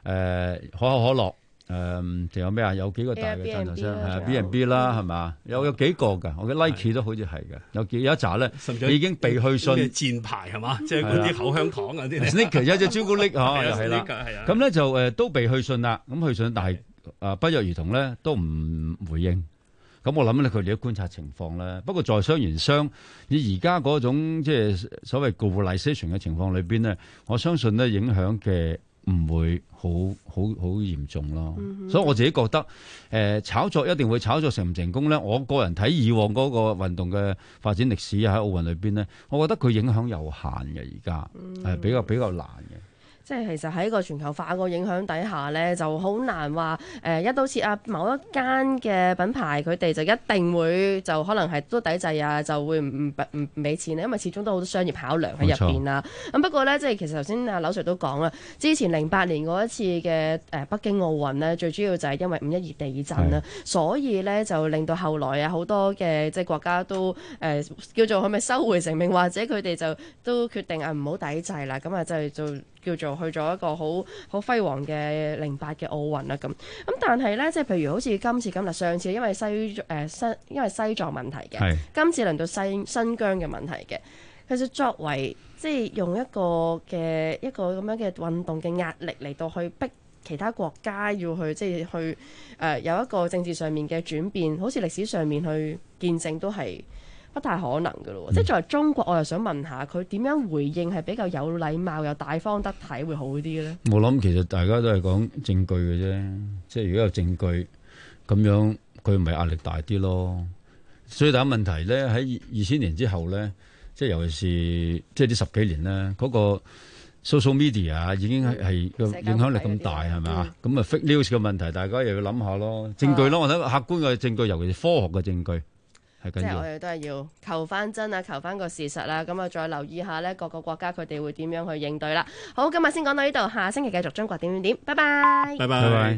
可口可樂。仲有咩啊？有幾個大嘅贊助商係 B&B 啦，係嘛？有幾個㗎？我記得 Nike 都好似係嘅，有一紮咧已經被去信箭牌係嘛？即係嗰啲口香糖嗰啲 Snickers 有隻朱古力嚇，又係啦。咁咧就都被去信啦。咁去信，但係不約而同咧都唔回應。咁我諗咧，佢哋都觀察情況咧。不過在商言商，以而家嗰種即係所謂 globalization 嘅情況裏邊咧，我相信咧影響嘅唔會好嚴重咯。所以我自己覺得，炒作一定會炒作成唔成功咧。我個人睇以往嗰個運動嘅發展歷史喺奧運裏邊咧，我覺得佢影響有限嘅，而家係比較難嘅。 即係其實喺個全球化個影響底下咧，就好難話一刀切啊！某一間嘅品牌佢哋就一定會就可能係都抵制啊，就會唔俾錢咧，因為始終都好多商業考量喺入邊啦。咁不過咧，即係其實頭先阿柳 Sir 都講啦，之前08年嗰一次嘅北京奧運呢，最主要就係因為5.12地震啦，所以咧就令到後來啊好多嘅即係國家都叫做係咪收回成命，或者佢哋就都決定唔好抵制啦。咁啊就叫做去咗一個好輝煌嘅08嘅奧運啦咁。但係咧，即係譬如好似今日上次因為西藏問題嘅，今次輪到新疆嘅問題嘅。其實作為即係用一個咁樣嘅運動嘅壓力嚟到去逼其他國家要去即係去有一個政治上面嘅轉變，好似歷史上面去見證都係不太可能㗎咯。即係作為中國，我又想問下佢點樣回應係比較有禮貌又大方得體會好啲咧？我諗其實大家都係講證據嘅啫，即係如果有證據咁樣，佢咪壓力大啲咯。最大問題咧喺2000年之後咧，即係尤其是即係呢10幾年咧，嗰個 social media 已經係影響力咁大係咪啊？咁啊 fake news 嘅問題，大家又要諗下咯。證據咯，我睇客觀嘅證據，尤其是科學嘅證據。即係我哋都係要求翻真啊，求翻個事實啦。咁啊，再留意下呢各個國家佢哋會點樣去應對啦。好，今日先講到呢度，下星期繼續中國點點點，拜拜。 拜拜。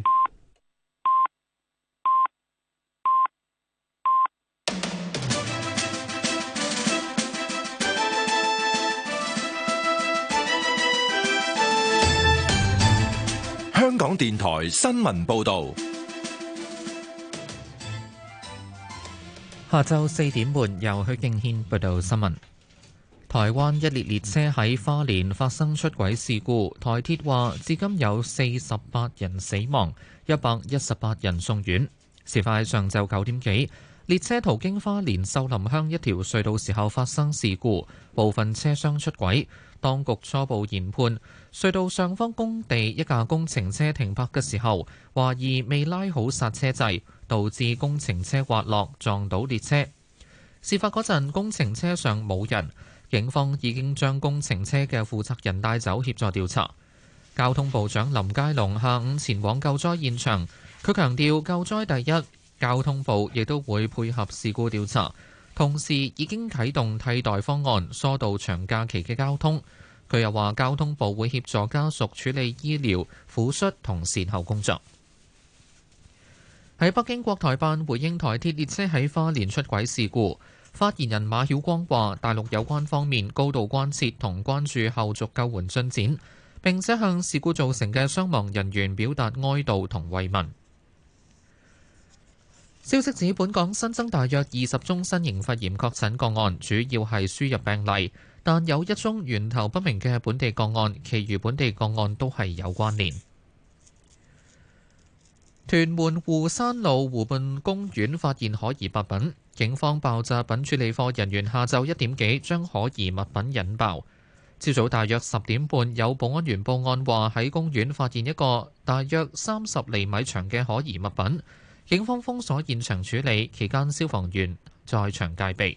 香港電台新聞報導。 下晝4點半，由許敬軒報道新聞。台灣一列列車喺花蓮發生出軌事故，台鐵話至今有48人死亡，118人送院。事發喺上晝9點幾，列車途經花蓮秀林鄉一條隧道時候發生事故，部分車廂出軌。當局初步研判，隧道上方工地一架工程車停泊嘅時候，懷疑未拉好剎車掣，導致工程車滑落撞到列車。事發嗰陣，工程車上冇人，警方已經將工程車嘅負責人帶走協助調查。交通部長林佳龍下午前往救災現場，佢強調救災第一，交通部亦都會配合事故調查，同時已經啟動替代方案，疏導長假期嘅交通。佢又話交通部會協助家屬處理醫療、撫恤同善後工作。喺北京國台辦回應台鐵列車喺花蓮出軌事故，發言人馬曉光話：大陸有關方面高度關切同關注後續救援進展，並且向事故造成嘅傷亡人員表達哀悼同慰問。消息指，本港新增大約20宗新型肺炎確診個案，主要係輸入病例，但有1宗源頭不明嘅本地個案，其餘本地個案都係有關聯。屯門湖山路湖畔公園發現可疑物品，警方爆炸品處理課人員下晝1點幾將可疑物品引爆。朝早大約10點半，有保安員報案話喺公園發現一個大約30厘米長嘅可疑物品，警方封鎖現場處理，期間消防員在場戒備。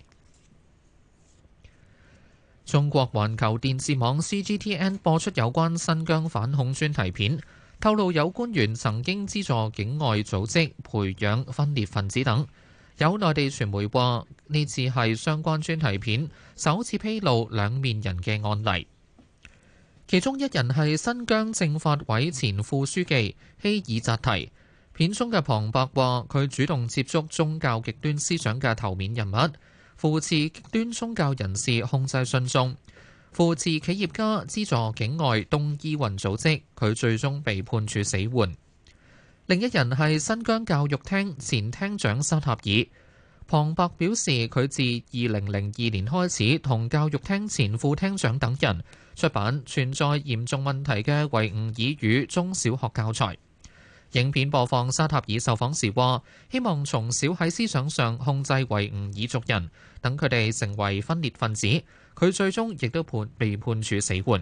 中國環球電視網 CGTN 播出有關新疆反恐專題片，透露有官員曾經資助境外組織培養分裂分子等。有內地傳媒話，呢次係相關專題片首次披露兩面人嘅案例，其中一人係新疆政法委前副書記希爾扎提。片中嘅旁白話，佢主動接觸宗教極端思想嘅頭面人物，扶持極端宗教人士控制信眾， 扶持企業家資助境外東伊運組織，佢最終被判處死緩。另一人係新疆教育廳前廳長沙塔爾。龐伯表示，佢自2002年開始同教育廳前副廳長等人出版存在嚴重問題嘅維吾爾語中小學教材。影片播放沙塔爾受訪時話，希望從小喺思想上控制維吾爾族人，等佢哋成為分裂分子。佢最終亦都被判處死緩。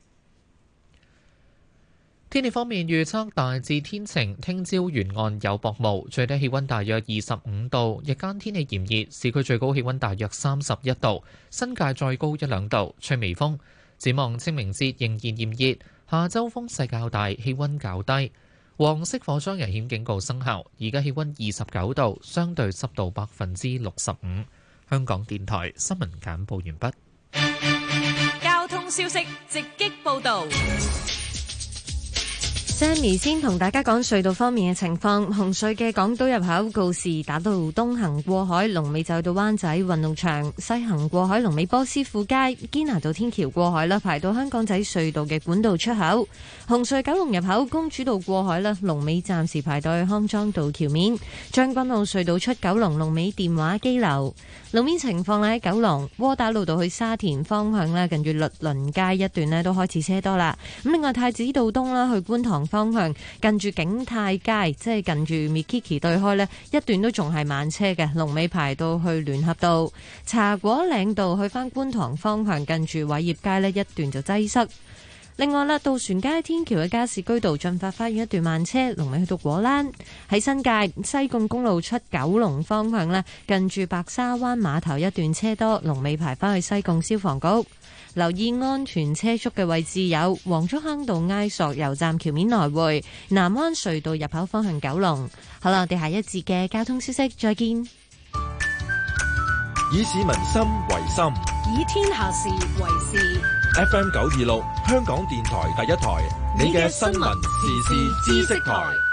天氣方面預測大致天晴，聽朝沿岸有薄霧，最低氣溫大約25度，日間天氣炎熱，市區最高氣溫大約31度，新界再高1-2度，吹微風。展望清明節仍然炎熱，下週風勢較大，氣溫較低。黃色火災危險警告生效，而家氣溫29度，相對濕度65%。香港電台新聞簡報完畢。 交通消息直擊報導。 Sammy 先同大家講隧道方面嘅情況。紅隧嘅港島入口告士打道東行過海，龍尾就到灣仔運動場；西行過海，龍尾波斯富街堅拿道天橋過海啦，排到香港仔隧道嘅管道出口。紅隧九龍入口公主道過海啦，龍尾暫時排到去康莊道橋面。將軍澳隧道出九龍，龍尾電話機樓。路面情況咧，喺九龍窩打老道去沙田方向咧，近住律倫街一段咧都開始車多啦。咁另外太子道東啦，去觀塘方向近住景泰街，即係近住 Mikiki 對開呢一段都仲係慢車嘅，龍尾排到去聯合道。茶果嶺道去返觀塘方向近住偉業街呢一段就擠塞。另外啦，渡船街天橋嘅加士居道進發花園一段慢車，龍尾去到果欄。喺新界西貢公路出九龍方向呢，近住白沙灣碼頭一段車多，龍尾排返去西貢消防局。留意安全車速嘅位置有黃竹坑道埃索油站橋面來回，南灣隧道入口方向九龍。好啦，我哋下一節嘅交通消息再見。 以市民心為心， 以天下事為事。 FM 926香港電台第一台，你嘅新聞時事知識台。